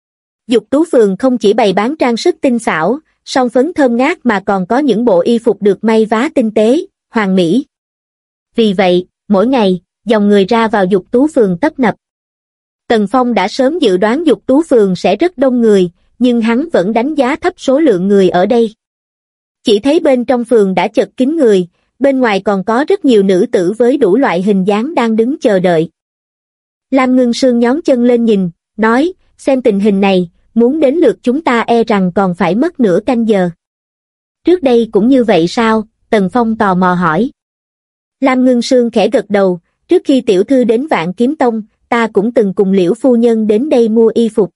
A: Dục Tú phường không chỉ bày bán trang sức tinh xảo, son phấn thơm ngát mà còn có những bộ y phục được may vá tinh tế, hoàn mỹ. Vì vậy, mỗi ngày, dòng người ra vào Dục Tú phường tấp nập. Tần Phong đã sớm dự đoán Dục Tú phường sẽ rất đông người, nhưng hắn vẫn đánh giá thấp số lượng người ở đây. Chỉ thấy bên trong phường đã chật kín người, bên ngoài còn có rất nhiều nữ tử với đủ loại hình dáng đang đứng chờ đợi. Lam Ngân Sương nhón chân lên nhìn, nói, xem tình hình này, muốn đến lượt chúng ta e rằng còn phải mất nửa canh giờ. Trước đây cũng như vậy sao? Tần Phong tò mò hỏi. Lam Ngân Sương khẽ gật đầu, trước khi tiểu thư đến Vạn Kiếm Tông, ta cũng từng cùng Liễu phu nhân đến đây mua y phục.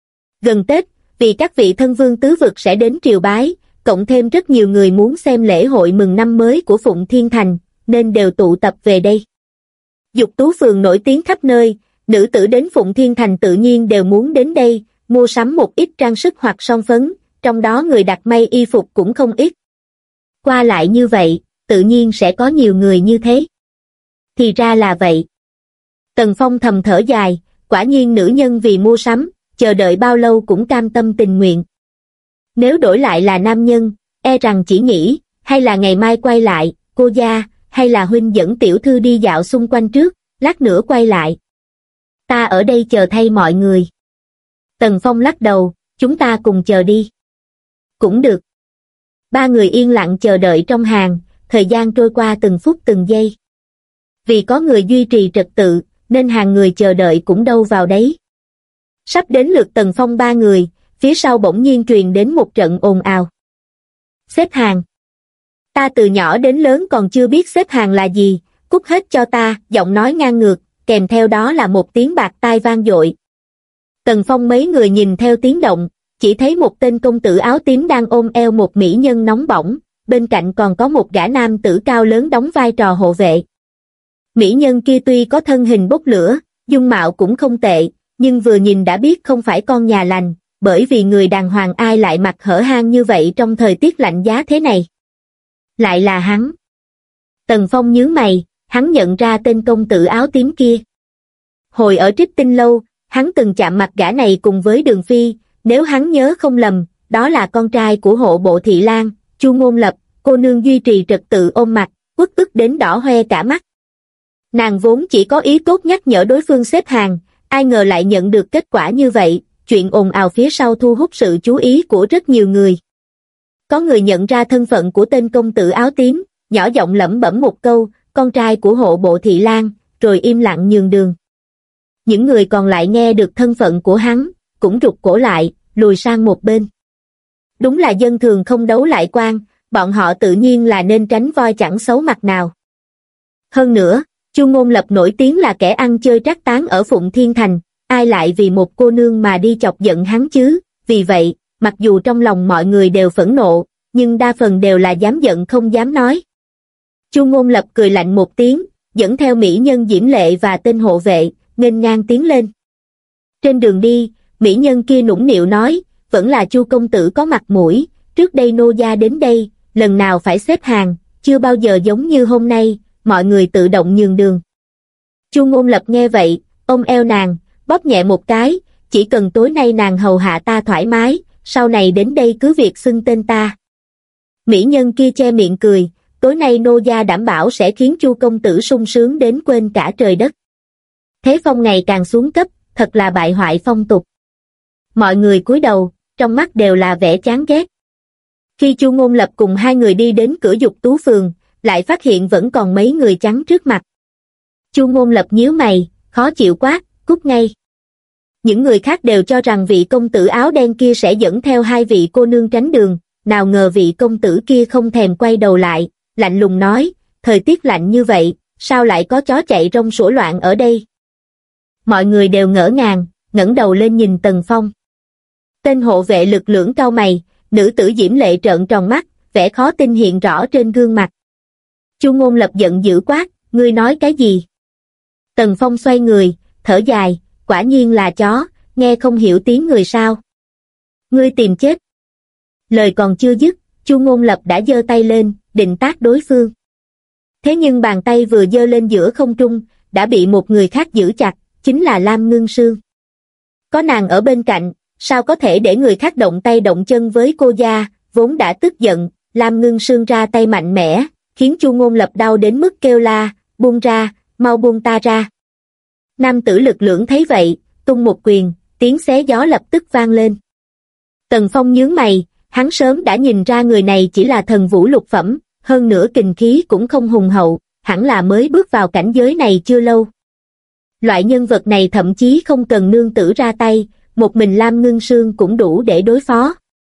A: Gần Tết, vì các vị thân vương tứ vực sẽ đến triều bái, cộng thêm rất nhiều người muốn xem lễ hội mừng năm mới của Phụng Thiên Thành, nên đều tụ tập về đây. Dục Tú phường nổi tiếng khắp nơi, nữ tử đến Phụng Thiên Thành tự nhiên đều muốn đến đây, mua sắm một ít trang sức hoặc son phấn, trong đó người đặt may y phục cũng không ít. Qua lại như vậy, tự nhiên sẽ có nhiều người như thế. Thì ra là vậy. Tần Phong thầm thở dài, quả nhiên nữ nhân vì mua sắm, chờ đợi bao lâu cũng cam tâm tình nguyện. Nếu đổi lại là nam nhân, e rằng chỉ nghĩ, hay là ngày mai quay lại, cô gia, hay là huynh dẫn tiểu thư đi dạo xung quanh trước, lát nữa quay lại. Ta ở đây chờ thay mọi người. Tần Phong lắc đầu, chúng ta cùng chờ đi. Cũng được. Ba người yên lặng chờ đợi trong hàng, thời gian trôi qua từng phút từng giây. Vì có người duy trì trật tự, nên hàng người chờ đợi cũng đâu vào đấy. Sắp đến lượt Tần Phong ba người, phía sau bỗng nhiên truyền đến một trận ồn ào. Xếp hàng. Ta từ nhỏ đến lớn còn chưa biết xếp hàng là gì, cút hết cho ta, giọng nói ngang ngược, kèm theo đó là một tiếng bạt tai vang dội. Tần Phong mấy người nhìn theo tiếng động, chỉ thấy một tên công tử áo tím đang ôm eo một mỹ nhân nóng bỏng, bên cạnh còn có một gã nam tử cao lớn đóng vai trò hộ vệ. Mỹ nhân kia tuy có thân hình bốc lửa, dung mạo cũng không tệ, nhưng vừa nhìn đã biết không phải con nhà lành, bởi vì người đàng hoàng ai lại mặc hở hang như vậy trong thời tiết lạnh giá thế này. Lại là hắn. Tần Phong nhướng mày, hắn nhận ra tên công tử áo tím kia. Hồi ở Trích Tinh Lâu, hắn từng chạm mặt gã này cùng với Đường Phi, nếu hắn nhớ không lầm, đó là con trai của hộ bộ thị lang, Chu Ngôn Lập, cô nương duy trì trật tự ôm mặt, uất ức đến đỏ hoe cả mắt. Nàng vốn chỉ có ý tốt nhắc nhở đối phương xếp hàng, ai ngờ lại nhận được kết quả như vậy, chuyện ồn ào phía sau thu hút sự chú ý của rất nhiều người. Có người nhận ra thân phận của tên công tử áo tím, nhỏ giọng lẩm bẩm một câu, con trai của hộ bộ thị lang, rồi im lặng nhường đường. Những người còn lại nghe được thân phận của hắn, cũng rụt cổ lại, lùi sang một bên. Đúng là dân thường không đấu lại quan, bọn họ tự nhiên là nên tránh voi chẳng xấu mặt nào. Hơn nữa, Chu Ngôn Lập nổi tiếng là kẻ ăn chơi trác tán ở Phụng Thiên Thành, ai lại vì một cô nương mà đi chọc giận hắn chứ, vì vậy, mặc dù trong lòng mọi người đều phẫn nộ, nhưng đa phần đều là dám giận không dám nói. Chu Ngôn Lập cười lạnh một tiếng, dẫn theo mỹ nhân Diễm Lệ và tên hộ vệ, nghênh ngang tiến lên. Trên đường đi, mỹ nhân kia nũng nịu nói, vẫn là Chu công tử có mặt mũi, trước đây nô gia đến đây, lần nào phải xếp hàng, chưa bao giờ giống như hôm nay, mọi người tự động nhường đường. Chu Ngôn Lập nghe vậy, ôm eo nàng, bóp nhẹ một cái, chỉ cần tối nay nàng hầu hạ ta thoải mái, sau này đến đây cứ việc xưng tên ta. Mỹ nhân kia che miệng cười, tối nay nô gia đảm bảo sẽ khiến Chu công tử sung sướng đến quên cả trời đất. Thế phong ngày càng xuống cấp, thật là bại hoại phong tục. Mọi người cúi đầu, trong mắt đều là vẻ chán ghét. Khi Chu Ngôn Lập cùng hai người đi đến cửa Dục Tú phường, lại phát hiện vẫn còn mấy người chắn trước mặt. Chu Ngôn Lập nhíu mày, khó chịu quát, cút ngay. Những người khác đều cho rằng vị công tử áo đen kia sẽ dẫn theo hai vị cô nương tránh đường, nào ngờ vị công tử kia không thèm quay đầu lại, lạnh lùng nói, thời tiết lạnh như vậy, sao lại có chó chạy rông sủa loạn ở đây? Mọi người đều ngỡ ngàng, ngẩng đầu lên nhìn Tần Phong. Tên hộ vệ lực lưỡng cau mày, nữ tử Diễm Lệ trợn tròn mắt, vẻ khó tin hiện rõ trên gương mặt. Chu Ngôn Lập giận dữ quát, ngươi nói cái gì? Tần Phong xoay người, thở dài, quả nhiên là chó, nghe không hiểu tiếng người sao? Ngươi tìm chết. Lời còn chưa dứt, Chu Ngôn Lập đã giơ tay lên, định tát đối phương. Thế nhưng bàn tay vừa giơ lên giữa không trung, đã bị một người khác giữ chặt, chính là Lam Ngưng Sương. Có nàng ở bên cạnh, sao có thể để người khác động tay động chân với cô gia, vốn đã tức giận, Lam Ngưng Sương ra tay mạnh mẽ, khiến Chu Ngôn Lập đau đến mức kêu la, buông ra, mau buông ta ra. Nam tử lực lưỡng thấy vậy, tung một quyền, tiếng xé gió lập tức vang lên. Tần Phong nhướng mày, hắn sớm đã nhìn ra người này chỉ là thần vũ lục phẩm, hơn nữa kình khí cũng không hùng hậu, hẳn là mới bước vào cảnh giới này chưa lâu. Loại nhân vật này thậm chí không cần nương tử ra tay, một mình Lam Ngưng Sương cũng đủ để đối phó.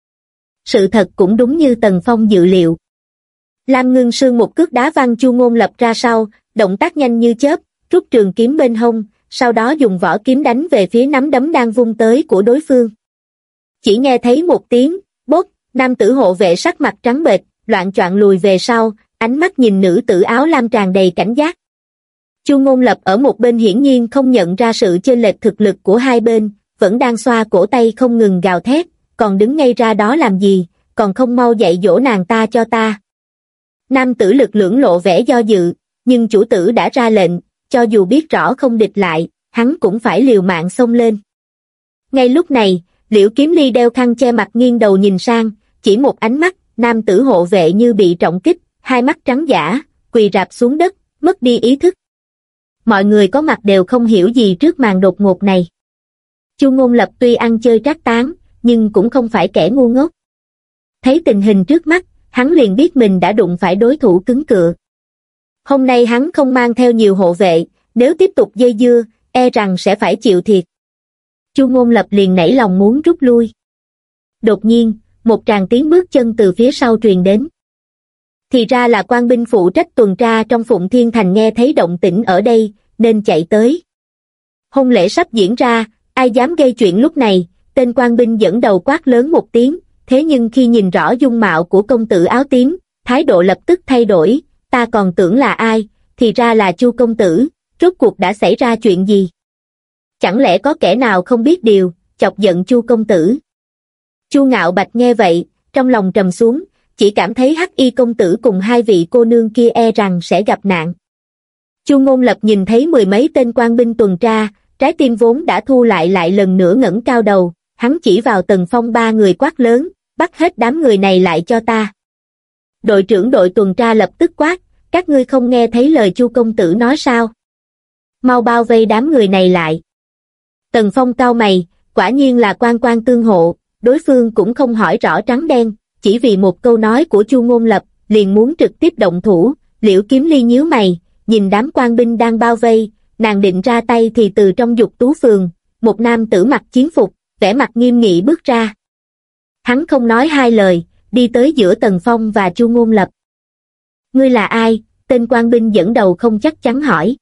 A: Sự thật cũng đúng như Tần Phong dự liệu. Lam Ngưng Sương một cước đá văng Chu Ngôn Lập ra sau, động tác nhanh như chớp, rút trường kiếm bên hông, sau đó dùng vỏ kiếm đánh về phía nắm đấm đang vung tới của đối phương. Chỉ nghe thấy một tiếng, bốp, nam tử hộ vệ sắc mặt trắng bệch, loạng choạng lùi về sau, ánh mắt nhìn nữ tử áo lam tràn đầy cảnh giác. Chu Ngôn Lập ở một bên hiển nhiên không nhận ra sự chênh lệch thực lực của hai bên, vẫn đang xoa cổ tay không ngừng gào thét, còn đứng ngay ra đó làm gì, còn không mau dạy dỗ nàng ta cho ta. Nam tử lực lưỡng lộ vẻ do dự, nhưng chủ tử đã ra lệnh, cho dù biết rõ không địch lại, hắn cũng phải liều mạng xông lên. Ngay lúc này, Liễu Kiếm Ly đeo khăn che mặt nghiêng đầu nhìn sang, chỉ một ánh mắt, nam tử hộ vệ như bị trọng kích, hai mắt trắng dã, quỳ rạp xuống đất, mất đi ý thức. Mọi người có mặt đều không hiểu gì trước màn đột ngột này. Chu Ngôn Lập tuy ăn chơi trác tán, nhưng cũng không phải kẻ ngu ngốc. Thấy tình hình trước mắt, hắn liền biết mình đã đụng phải đối thủ cứng cựa. Hôm nay hắn không mang theo nhiều hộ vệ, nếu tiếp tục dây dưa, e rằng sẽ phải chịu thiệt. Chu Ngôn Lập liền nảy lòng muốn rút lui. Đột nhiên, một tràng tiếng bước chân từ phía sau truyền đến. Thì ra là quan binh phụ trách tuần tra trong Phụng Thiên Thành nghe thấy động tĩnh ở đây, nên chạy tới. Hôn lễ sắp diễn ra, ai dám gây chuyện lúc này, tên quan binh dẫn đầu quát lớn một tiếng, thế nhưng khi nhìn rõ dung mạo của công tử áo tím, thái độ lập tức thay đổi, ta còn tưởng là ai, thì ra là Chu công tử, rốt cuộc đã xảy ra chuyện gì? Chẳng lẽ có kẻ nào không biết điều, chọc giận Chu công tử? Chu Ngạo Bạch nghe vậy, trong lòng trầm xuống, chỉ cảm thấy Hắc Y công tử cùng hai vị cô nương kia e rằng sẽ gặp nạn. Chu Ngôn Lập nhìn thấy mười mấy tên quan binh tuần tra, trái tim vốn đã thu lại lần nữa ngẩng cao đầu, hắn chỉ vào Tần Phong ba người quát lớn, bắt hết đám người này lại cho ta. Đội trưởng đội tuần tra lập tức quát, các ngươi không nghe thấy lời Chu công tử nói sao? Mau bao vây đám người này lại. Tần Phong cau mày, quả nhiên là quan tương hộ, đối phương cũng không hỏi rõ trắng đen, chỉ vì một câu nói của Chu Ngôn Lập, liền muốn trực tiếp động thủ. Liễu Kiếm Ly nhíu mày, nhìn đám quan binh đang bao vây, nàng định ra tay thì từ trong Dục Tú Phường, một nam tử mặc chiến phục, vẻ mặt nghiêm nghị bước ra. Hắn không nói hai lời, đi tới giữa Tần Phong và Chu Ngôn Lập. Ngươi là ai? Tên quan binh dẫn đầu không chắc chắn hỏi.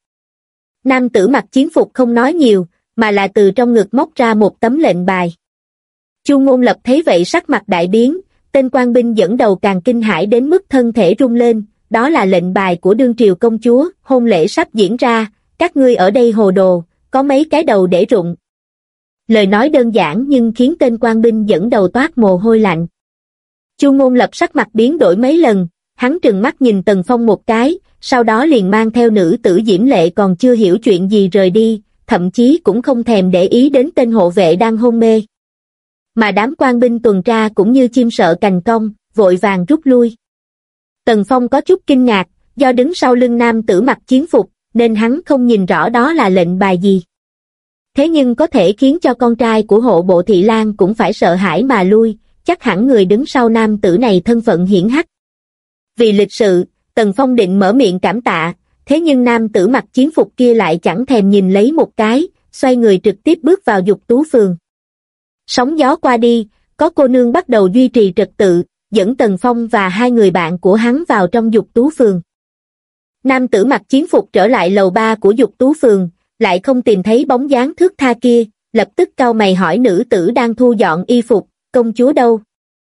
A: Nam tử mặc chiến phục không nói nhiều, mà là từ trong ngực móc ra một tấm lệnh bài. Chu Ngôn Lập thấy vậy sắc mặt đại biến, tên quan binh dẫn đầu càng kinh hãi đến mức thân thể rung lên, đó là lệnh bài của đương triều công chúa, hôn lễ sắp diễn ra, các ngươi ở đây hồ đồ, có mấy cái đầu để rụng. Lời nói đơn giản nhưng khiến tên quan binh dẫn đầu toát mồ hôi lạnh. Chu Ngôn Lập sắc mặt biến đổi mấy lần, hắn trừng mắt nhìn Tần Phong một cái, sau đó liền mang theo nữ tử Diễm Lệ còn chưa hiểu chuyện gì rời đi, thậm chí cũng không thèm để ý đến tên hộ vệ đang hôn mê. Mà đám quan binh tuần tra cũng như chim sợ cành cong, vội vàng rút lui. Tần Phong có chút kinh ngạc, do đứng sau lưng nam tử mặc chiến phục, nên hắn không nhìn rõ đó là lệnh bài gì. Thế nhưng có thể khiến cho con trai của hộ bộ Thị Lang cũng phải sợ hãi mà lui, chắc hẳn người đứng sau nam tử này thân phận hiển hách. Vì lịch sự, Tần Phong định mở miệng cảm tạ, thế nhưng nam tử mặc chiến phục kia lại chẳng thèm nhìn lấy một cái, xoay người trực tiếp bước vào Dục Tú Phường. Sóng gió qua đi, có cô nương bắt đầu duy trì trật tự, dẫn Tần Phong và hai người bạn của hắn vào trong Dục Tú Phường. Nam tử mặc chiến phục trở lại lầu 3 của Dục Tú Phường, lại không tìm thấy bóng dáng thước tha kia, lập tức cau mày hỏi nữ tử đang thu dọn y phục, công chúa đâu?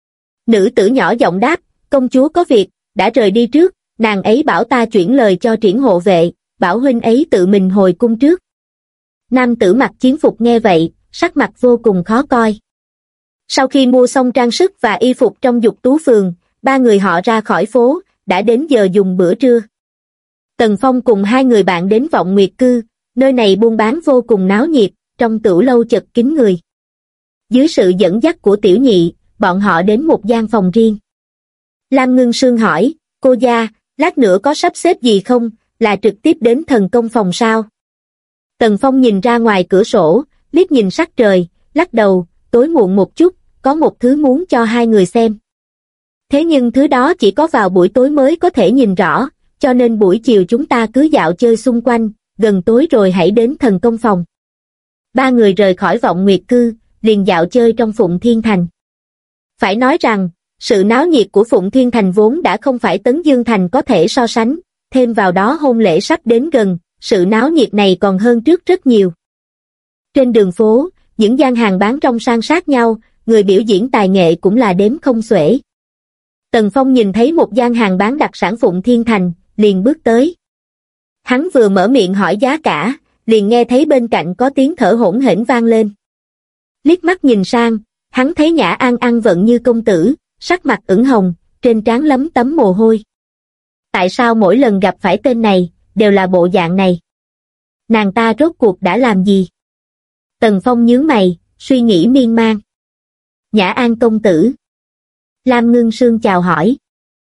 A: Nữ tử nhỏ giọng đáp, công chúa có việc, đã rời đi trước, nàng ấy bảo ta chuyển lời cho Triển hộ vệ, bảo huynh ấy tự mình hồi cung trước. Nam tử mặc chiến phục nghe vậy, sắc mặt vô cùng khó coi. Sau khi mua xong trang sức và y phục trong Dục Tú Phường, ba người họ ra khỏi phố, đã đến giờ dùng bữa trưa. Tần Phong cùng hai người bạn đến Vọng Nguyệt Cư, nơi này buôn bán vô cùng náo nhiệt, trong tửu lâu chật kín người. Dưới sự dẫn dắt của Tiểu Nhị, bọn họ đến một gian phòng riêng. Lam Ngưng Sương hỏi, cô gia, lát nữa có sắp xếp gì không, là trực tiếp đến thần công phòng sao? Tần Phong nhìn ra ngoài cửa sổ, liếc nhìn sắc trời, lắc đầu, tối muộn một chút, có một thứ muốn cho hai người xem. Thế nhưng thứ đó chỉ có vào buổi tối mới có thể nhìn rõ, cho nên buổi chiều chúng ta cứ dạo chơi xung quanh, gần tối rồi hãy đến thần công phòng. Ba người rời khỏi Vọng Nguyệt Cư, liền dạo chơi trong Phụng Thiên Thành. Phải nói rằng, sự náo nhiệt của Phụng Thiên Thành vốn đã không phải Tấn Dương Thành có thể so sánh, thêm vào đó hôn lễ sắp đến gần, sự náo nhiệt này còn hơn trước rất nhiều. Trên đường phố, những gian hàng bán rong san sát nhau, người biểu diễn tài nghệ cũng là đếm không xuể. Tần Phong nhìn thấy một gian hàng bán đặc sản Phụng Thiên Thành, liền bước tới. Hắn vừa mở miệng hỏi giá cả, liền nghe thấy bên cạnh có tiếng thở hổn hển vang lên. Liếc mắt nhìn sang, hắn thấy Nhã An ăn vận như công tử, sắc mặt ửng hồng, trên trán lấm tấm mồ hôi. Tại sao mỗi lần gặp phải tên này, đều là bộ dạng này? Nàng ta rốt cuộc đã làm gì? Tần Phong nhướng mày, suy nghĩ miên man. Nhã An công tử. Lam Ngưng Sương chào hỏi.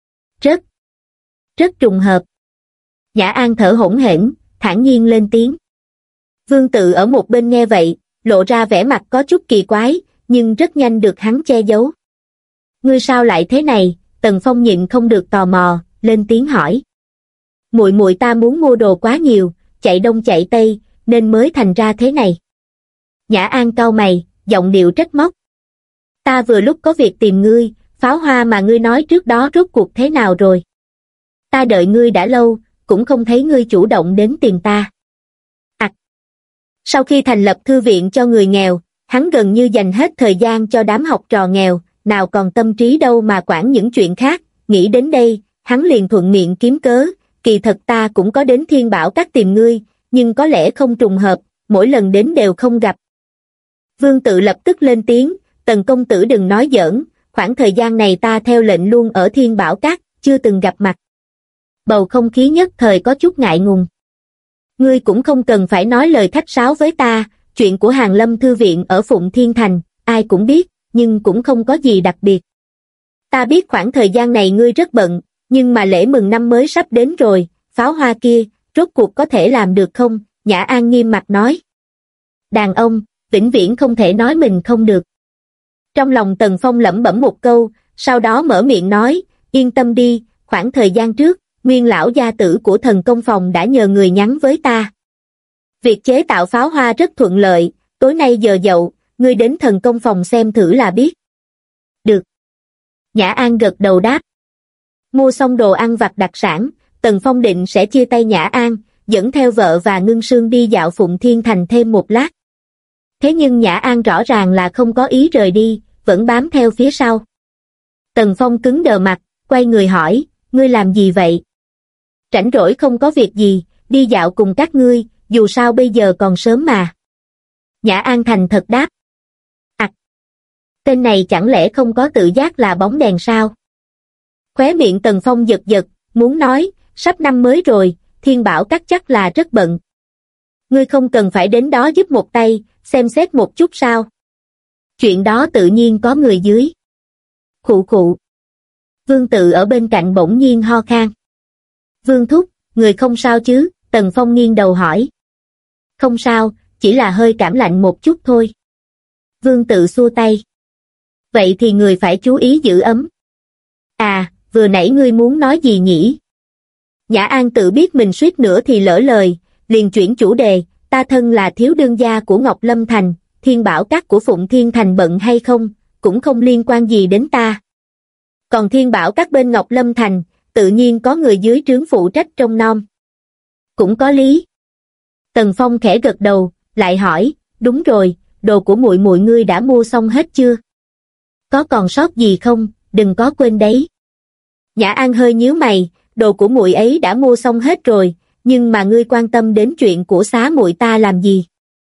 A: Rất trùng hợp. Nhã An thở hổn hển, thản nhiên lên tiếng. Vương Tự ở một bên nghe vậy, lộ ra vẻ mặt có chút kỳ quái, nhưng rất nhanh được hắn che giấu. Ngươi sao lại thế này? Tần Phong nhịn không được tò mò, lên tiếng hỏi. Muội muội ta muốn mua đồ quá nhiều, chạy đông chạy tây, nên mới thành ra thế này. Nhã An cau mày, giọng điệu trách móc. Ta vừa lúc có việc tìm ngươi, pháo hoa mà ngươi nói trước đó rốt cuộc thế nào rồi? Ta đợi ngươi đã lâu, cũng không thấy ngươi chủ động đến tìm ta. Sau khi thành lập thư viện cho người nghèo, hắn gần như dành hết thời gian cho đám học trò nghèo, nào còn tâm trí đâu mà quản những chuyện khác. Nghĩ đến đây, hắn liền thuận miệng kiếm cớ, kỳ thật ta cũng có đến Thiên Bảo Các tìm ngươi, nhưng có lẽ không trùng hợp, mỗi lần đến đều không gặp. Vương Tự lập tức lên tiếng, Tần công tử đừng nói giỡn, khoảng thời gian này ta theo lệnh luôn ở Thiên Bảo Các, chưa từng gặp mặt. Bầu không khí nhất thời có chút ngại ngùng. Ngươi cũng không cần phải nói lời khách sáo với ta, chuyện của Hàn Lâm Thư Viện ở Phụng Thiên Thành, ai cũng biết, nhưng cũng không có gì đặc biệt. Ta biết khoảng thời gian này ngươi rất bận, nhưng mà lễ mừng năm mới sắp đến rồi, pháo hoa kia, rốt cuộc có thể làm được không? Nhã An nghiêm mặt nói. Đàn ông, vĩnh viễn không thể nói mình không được. Trong lòng Tần Phong lẩm bẩm một câu, sau đó mở miệng nói, yên tâm đi, khoảng thời gian trước, Nguyên lão gia tử của Thần Công Phòng đã nhờ người nhắn với ta. Việc chế tạo pháo hoa rất thuận lợi, tối nay giờ dậu, ngươi đến Thần Công Phòng xem thử là biết. Được. Nhã An gật đầu đáp. Mua xong đồ ăn vặt đặc sản, Tần Phong định sẽ chia tay Nhã An, dẫn theo vợ và Ngưng Sương đi dạo Phụng Thiên Thành thêm một lát. Thế nhưng Nhã An rõ ràng là không có ý rời đi, vẫn bám theo phía sau. Tần Phong cứng đờ mặt, quay người hỏi, ngươi làm gì vậy? Rảnh rỗi không có việc gì, đi dạo cùng các ngươi, dù sao bây giờ còn sớm mà. Nhã An thành thật đáp. Tên này chẳng lẽ không có tự giác là bóng đèn sao? Khóe miệng Tần Phong giật giật, muốn nói, sắp năm mới rồi, Thiên Bảo Các chắc là rất bận. Ngươi không cần phải đến đó giúp một tay, xem xét một chút sao? Chuyện đó tự nhiên có người dưới. Khụ khụ. Vương Tự ở bên cạnh bỗng nhiên ho khan. Vương thúc, người không sao chứ? Tần Phong nghiêng đầu hỏi. Không sao, chỉ là hơi cảm lạnh một chút thôi. Vương Tự xua tay. Vậy thì người phải chú ý giữ ấm. À, vừa nãy ngươi muốn nói gì nhỉ? Nhã An tự biết mình suýt nữa thì lỡ lời, liền chuyển chủ đề, ta thân là thiếu đương gia của Ngọc Lâm Thành, Thiên Bảo Các của Phụng Thiên Thành bận hay không, cũng không liên quan gì đến ta. Còn Thiên Bảo Các bên Ngọc Lâm Thành, tự nhiên có người dưới trướng phụ trách trông nom. Cũng có lý. Tần Phong khẽ gật đầu, lại hỏi, đúng rồi, đồ của muội muội ngươi đã mua xong hết chưa? Có còn sót gì không, đừng có quên đấy. Nhã An hơi nhíu mày, đồ của muội ấy đã mua xong hết rồi, nhưng mà ngươi quan tâm đến chuyện của xá muội ta làm gì?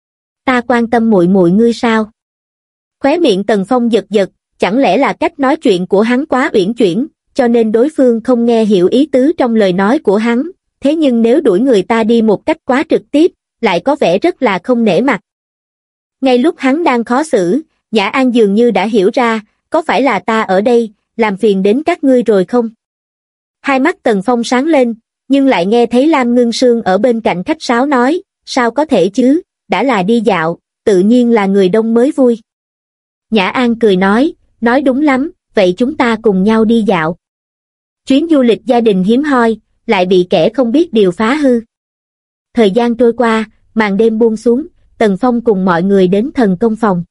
A: Ta quan tâm muội muội ngươi sao? Khóe miệng Tần Phong giật giật, chẳng lẽ là cách nói chuyện của hắn quá uyển chuyển, cho nên đối phương không nghe hiểu ý tứ trong lời nói của hắn, thế nhưng nếu đuổi người ta đi một cách quá trực tiếp, lại có vẻ rất là không nể mặt. Ngay lúc hắn đang khó xử, Nhã An dường như đã hiểu ra, có phải là ta ở đây, làm phiền đến các ngươi rồi không? Hai mắt Tần Phong sáng lên, nhưng lại nghe thấy Lam Ngưng Sương ở bên cạnh khách sáo nói, sao có thể chứ, đã là đi dạo, tự nhiên là người đông mới vui. Nhã An cười nói đúng lắm, vậy chúng ta cùng nhau đi dạo. Chuyến du lịch gia đình hiếm hoi, lại bị kẻ không biết điều phá hư. Thời gian trôi qua, màn đêm buông xuống, Tần Phong cùng mọi người đến Thần Công Phòng.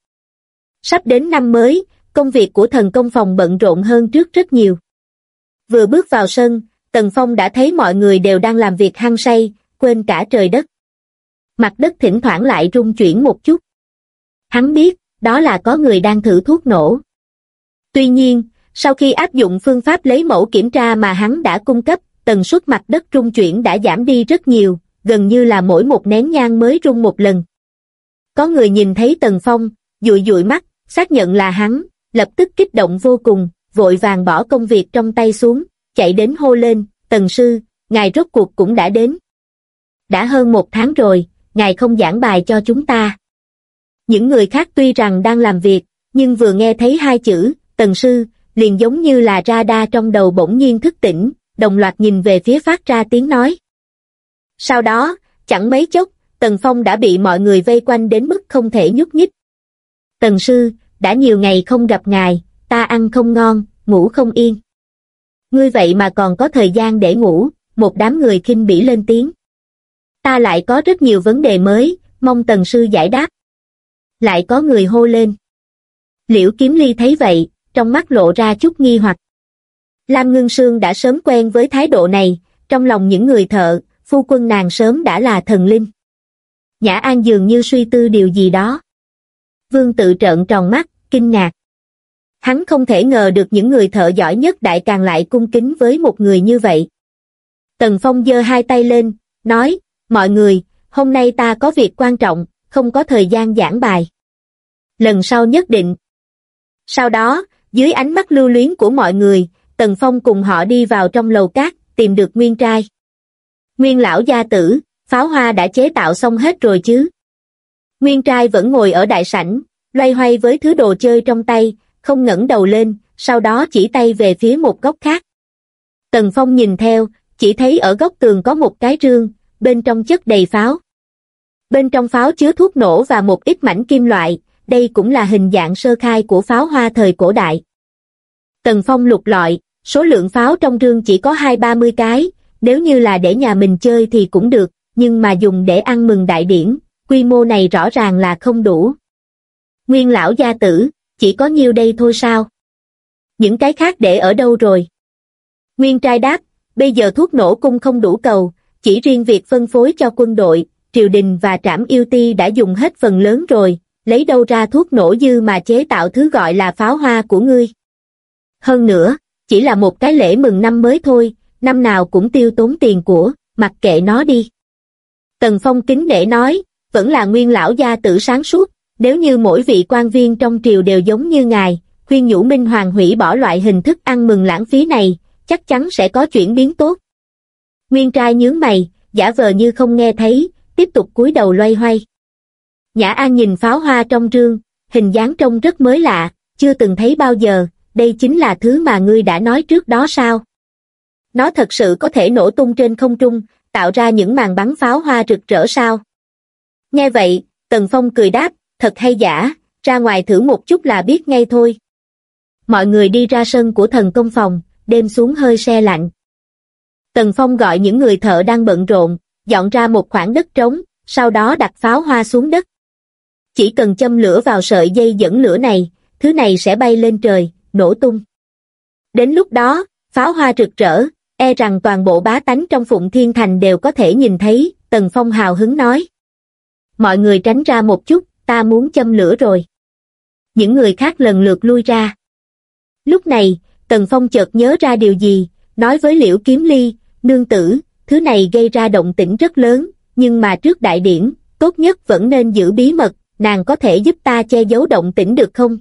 A: Sắp đến năm mới, công việc của Thần Công Phòng bận rộn hơn trước rất nhiều. Vừa bước vào sân, Tần Phong đã thấy mọi người đều đang làm việc hăng say, quên cả trời đất. Mặt đất thỉnh thoảng lại rung chuyển một chút. Hắn biết, đó là có người đang thử thuốc nổ. Tuy nhiên, sau khi áp dụng phương pháp lấy mẫu kiểm tra mà hắn đã cung cấp, tần suất mặt đất rung chuyển đã giảm đi rất nhiều, gần như là mỗi một nén nhang mới rung một lần. Có người nhìn thấy Tần Phong, dụi dụi mắt, xác nhận là hắn, lập tức kích động vô cùng, vội vàng bỏ công việc trong tay xuống, chạy đến hô lên, Tần sư, ngài rốt cuộc cũng đã đến. Đã hơn một tháng rồi, ngài không giảng bài cho chúng ta. Những người khác tuy rằng đang làm việc, nhưng vừa nghe thấy hai chữ, Tần sư, liền giống như là radar trong đầu bỗng nhiên thức tỉnh, đồng loạt nhìn về phía phát ra tiếng nói. Sau đó, chẳng mấy chốc, Tần Phong đã bị mọi người vây quanh đến mức không thể nhúc nhích. Tần sư, đã nhiều ngày không gặp ngài, ta ăn không ngon, ngủ không yên. Ngươi vậy mà còn có thời gian để ngủ, một đám người khinh bỉ lên tiếng. Ta lại có rất nhiều vấn đề mới, mong Tần sư giải đáp. Lại có người hô lên. Liễu Kiếm Ly thấy vậy, trong mắt lộ ra chút nghi hoặc. Lam Ngưng Sương đã sớm quen với thái độ này, trong lòng những người thợ, phu quân nàng sớm đã là thần linh. Nhã An dường như suy tư điều gì đó. Vương Tự trợn tròn mắt, kinh ngạc. Hắn không thể ngờ được những người thợ giỏi nhất đại càng lại cung kính với một người như vậy. Tần Phong giơ hai tay lên, nói, mọi người, hôm nay ta có việc quan trọng, không có thời gian giảng bài. Lần sau nhất định. Sau đó, dưới ánh mắt lưu luyến của mọi người, Tần Phong cùng họ đi vào trong lầu cát, tìm được Nguyên trai. Nguyên lão gia tử, pháo hoa đã chế tạo xong hết rồi chứ? Nguyên trai vẫn ngồi ở đại sảnh, loay hoay với thứ đồ chơi trong tay, không ngẩng đầu lên, sau đó chỉ tay về phía một góc khác. Tần Phong nhìn theo, chỉ thấy ở góc tường có một cái rương, bên trong chất đầy pháo. Bên trong pháo chứa thuốc nổ và một ít mảnh kim loại, đây cũng là hình dạng sơ khai của pháo hoa thời cổ đại. Tần Phong lục lọi, số lượng pháo trong rương chỉ có 20-30 cái, nếu như là để nhà mình chơi thì cũng được, nhưng mà dùng để ăn mừng đại điển, quy mô này rõ ràng là không đủ. Nguyên lão gia tử, chỉ có nhiêu đây thôi sao? Những cái khác để ở đâu rồi? Nguyên trai đáp, bây giờ thuốc nổ cung không đủ cầu, chỉ riêng việc phân phối cho quân đội, triều đình và trảm yêu ti đã dùng hết phần lớn rồi, lấy đâu ra thuốc nổ dư mà chế tạo thứ gọi là pháo hoa của ngươi. Hơn nữa, chỉ là một cái lễ mừng năm mới thôi, năm nào cũng tiêu tốn tiền của, mặc kệ nó đi. Tần Phong kính nể nói, vẫn là Nguyên lão gia tử sáng suốt, nếu như mỗi vị quan viên trong triều đều giống như ngài, khuyên nhủ Minh Hoàng hủy bỏ loại hình thức ăn mừng lãng phí này, chắc chắn sẽ có chuyển biến tốt. Nguyên trai nhướng mày, giả vờ như không nghe thấy, tiếp tục cúi đầu loay hoay. Nhã An nhìn pháo hoa trong rương, hình dáng trông rất mới lạ, chưa từng thấy bao giờ, đây chính là thứ mà ngươi đã nói trước đó sao? Nó thật sự có thể nổ tung trên không trung, tạo ra những màn bắn pháo hoa rực rỡ sao? Nghe vậy, Tần Phong cười đáp, thật hay giả, ra ngoài thử một chút là biết ngay thôi. Mọi người đi ra sân của thần công phòng, đêm xuống hơi se lạnh. Tần Phong gọi những người thợ đang bận rộn, dọn ra một khoảng đất trống, sau đó đặt pháo hoa xuống đất. Chỉ cần châm lửa vào sợi dây dẫn lửa này, thứ này sẽ bay lên trời, nổ tung. Đến lúc đó, pháo hoa rực rỡ, e rằng toàn bộ bá tánh trong Phụng Thiên Thành đều có thể nhìn thấy, Tần Phong hào hứng nói. Mọi người tránh ra một chút, ta muốn châm lửa rồi. Những người khác lần lượt lui ra. Lúc này, Tần Phong chợt nhớ ra điều gì, nói với Liễu Kiếm Ly, nương tử, thứ này gây ra động tĩnh rất lớn, nhưng mà trước đại điển, tốt nhất vẫn nên giữ bí mật, nàng có thể giúp ta che giấu động tĩnh được không?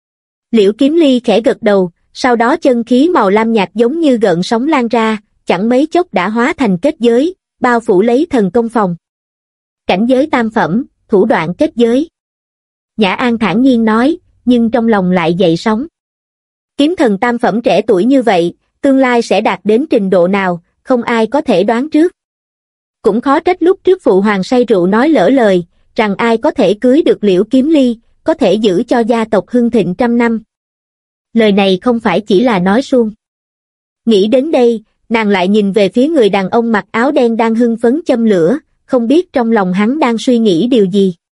A: Liễu Kiếm Ly khẽ gật đầu, sau đó chân khí màu lam nhạt giống như gợn sóng lan ra, chẳng mấy chốc đã hóa thành kết giới, bao phủ lấy thần công phòng. Cảnh giới tam phẩm, thủ đoạn kết giới. Nhã An thản nhiên nói, nhưng trong lòng lại dậy sóng. Kiếm thần tam phẩm trẻ tuổi như vậy, tương lai sẽ đạt đến trình độ nào, không ai có thể đoán trước. Cũng khó trách lúc trước phụ hoàng say rượu nói lỡ lời, rằng ai có thể cưới được Liễu Kiếm Ly, có thể giữ cho gia tộc hưng thịnh trăm năm. Lời này không phải chỉ là nói suông. Nghĩ đến đây, nàng lại nhìn về phía người đàn ông mặc áo đen đang hưng phấn châm lửa, không biết trong lòng hắn đang suy nghĩ điều gì.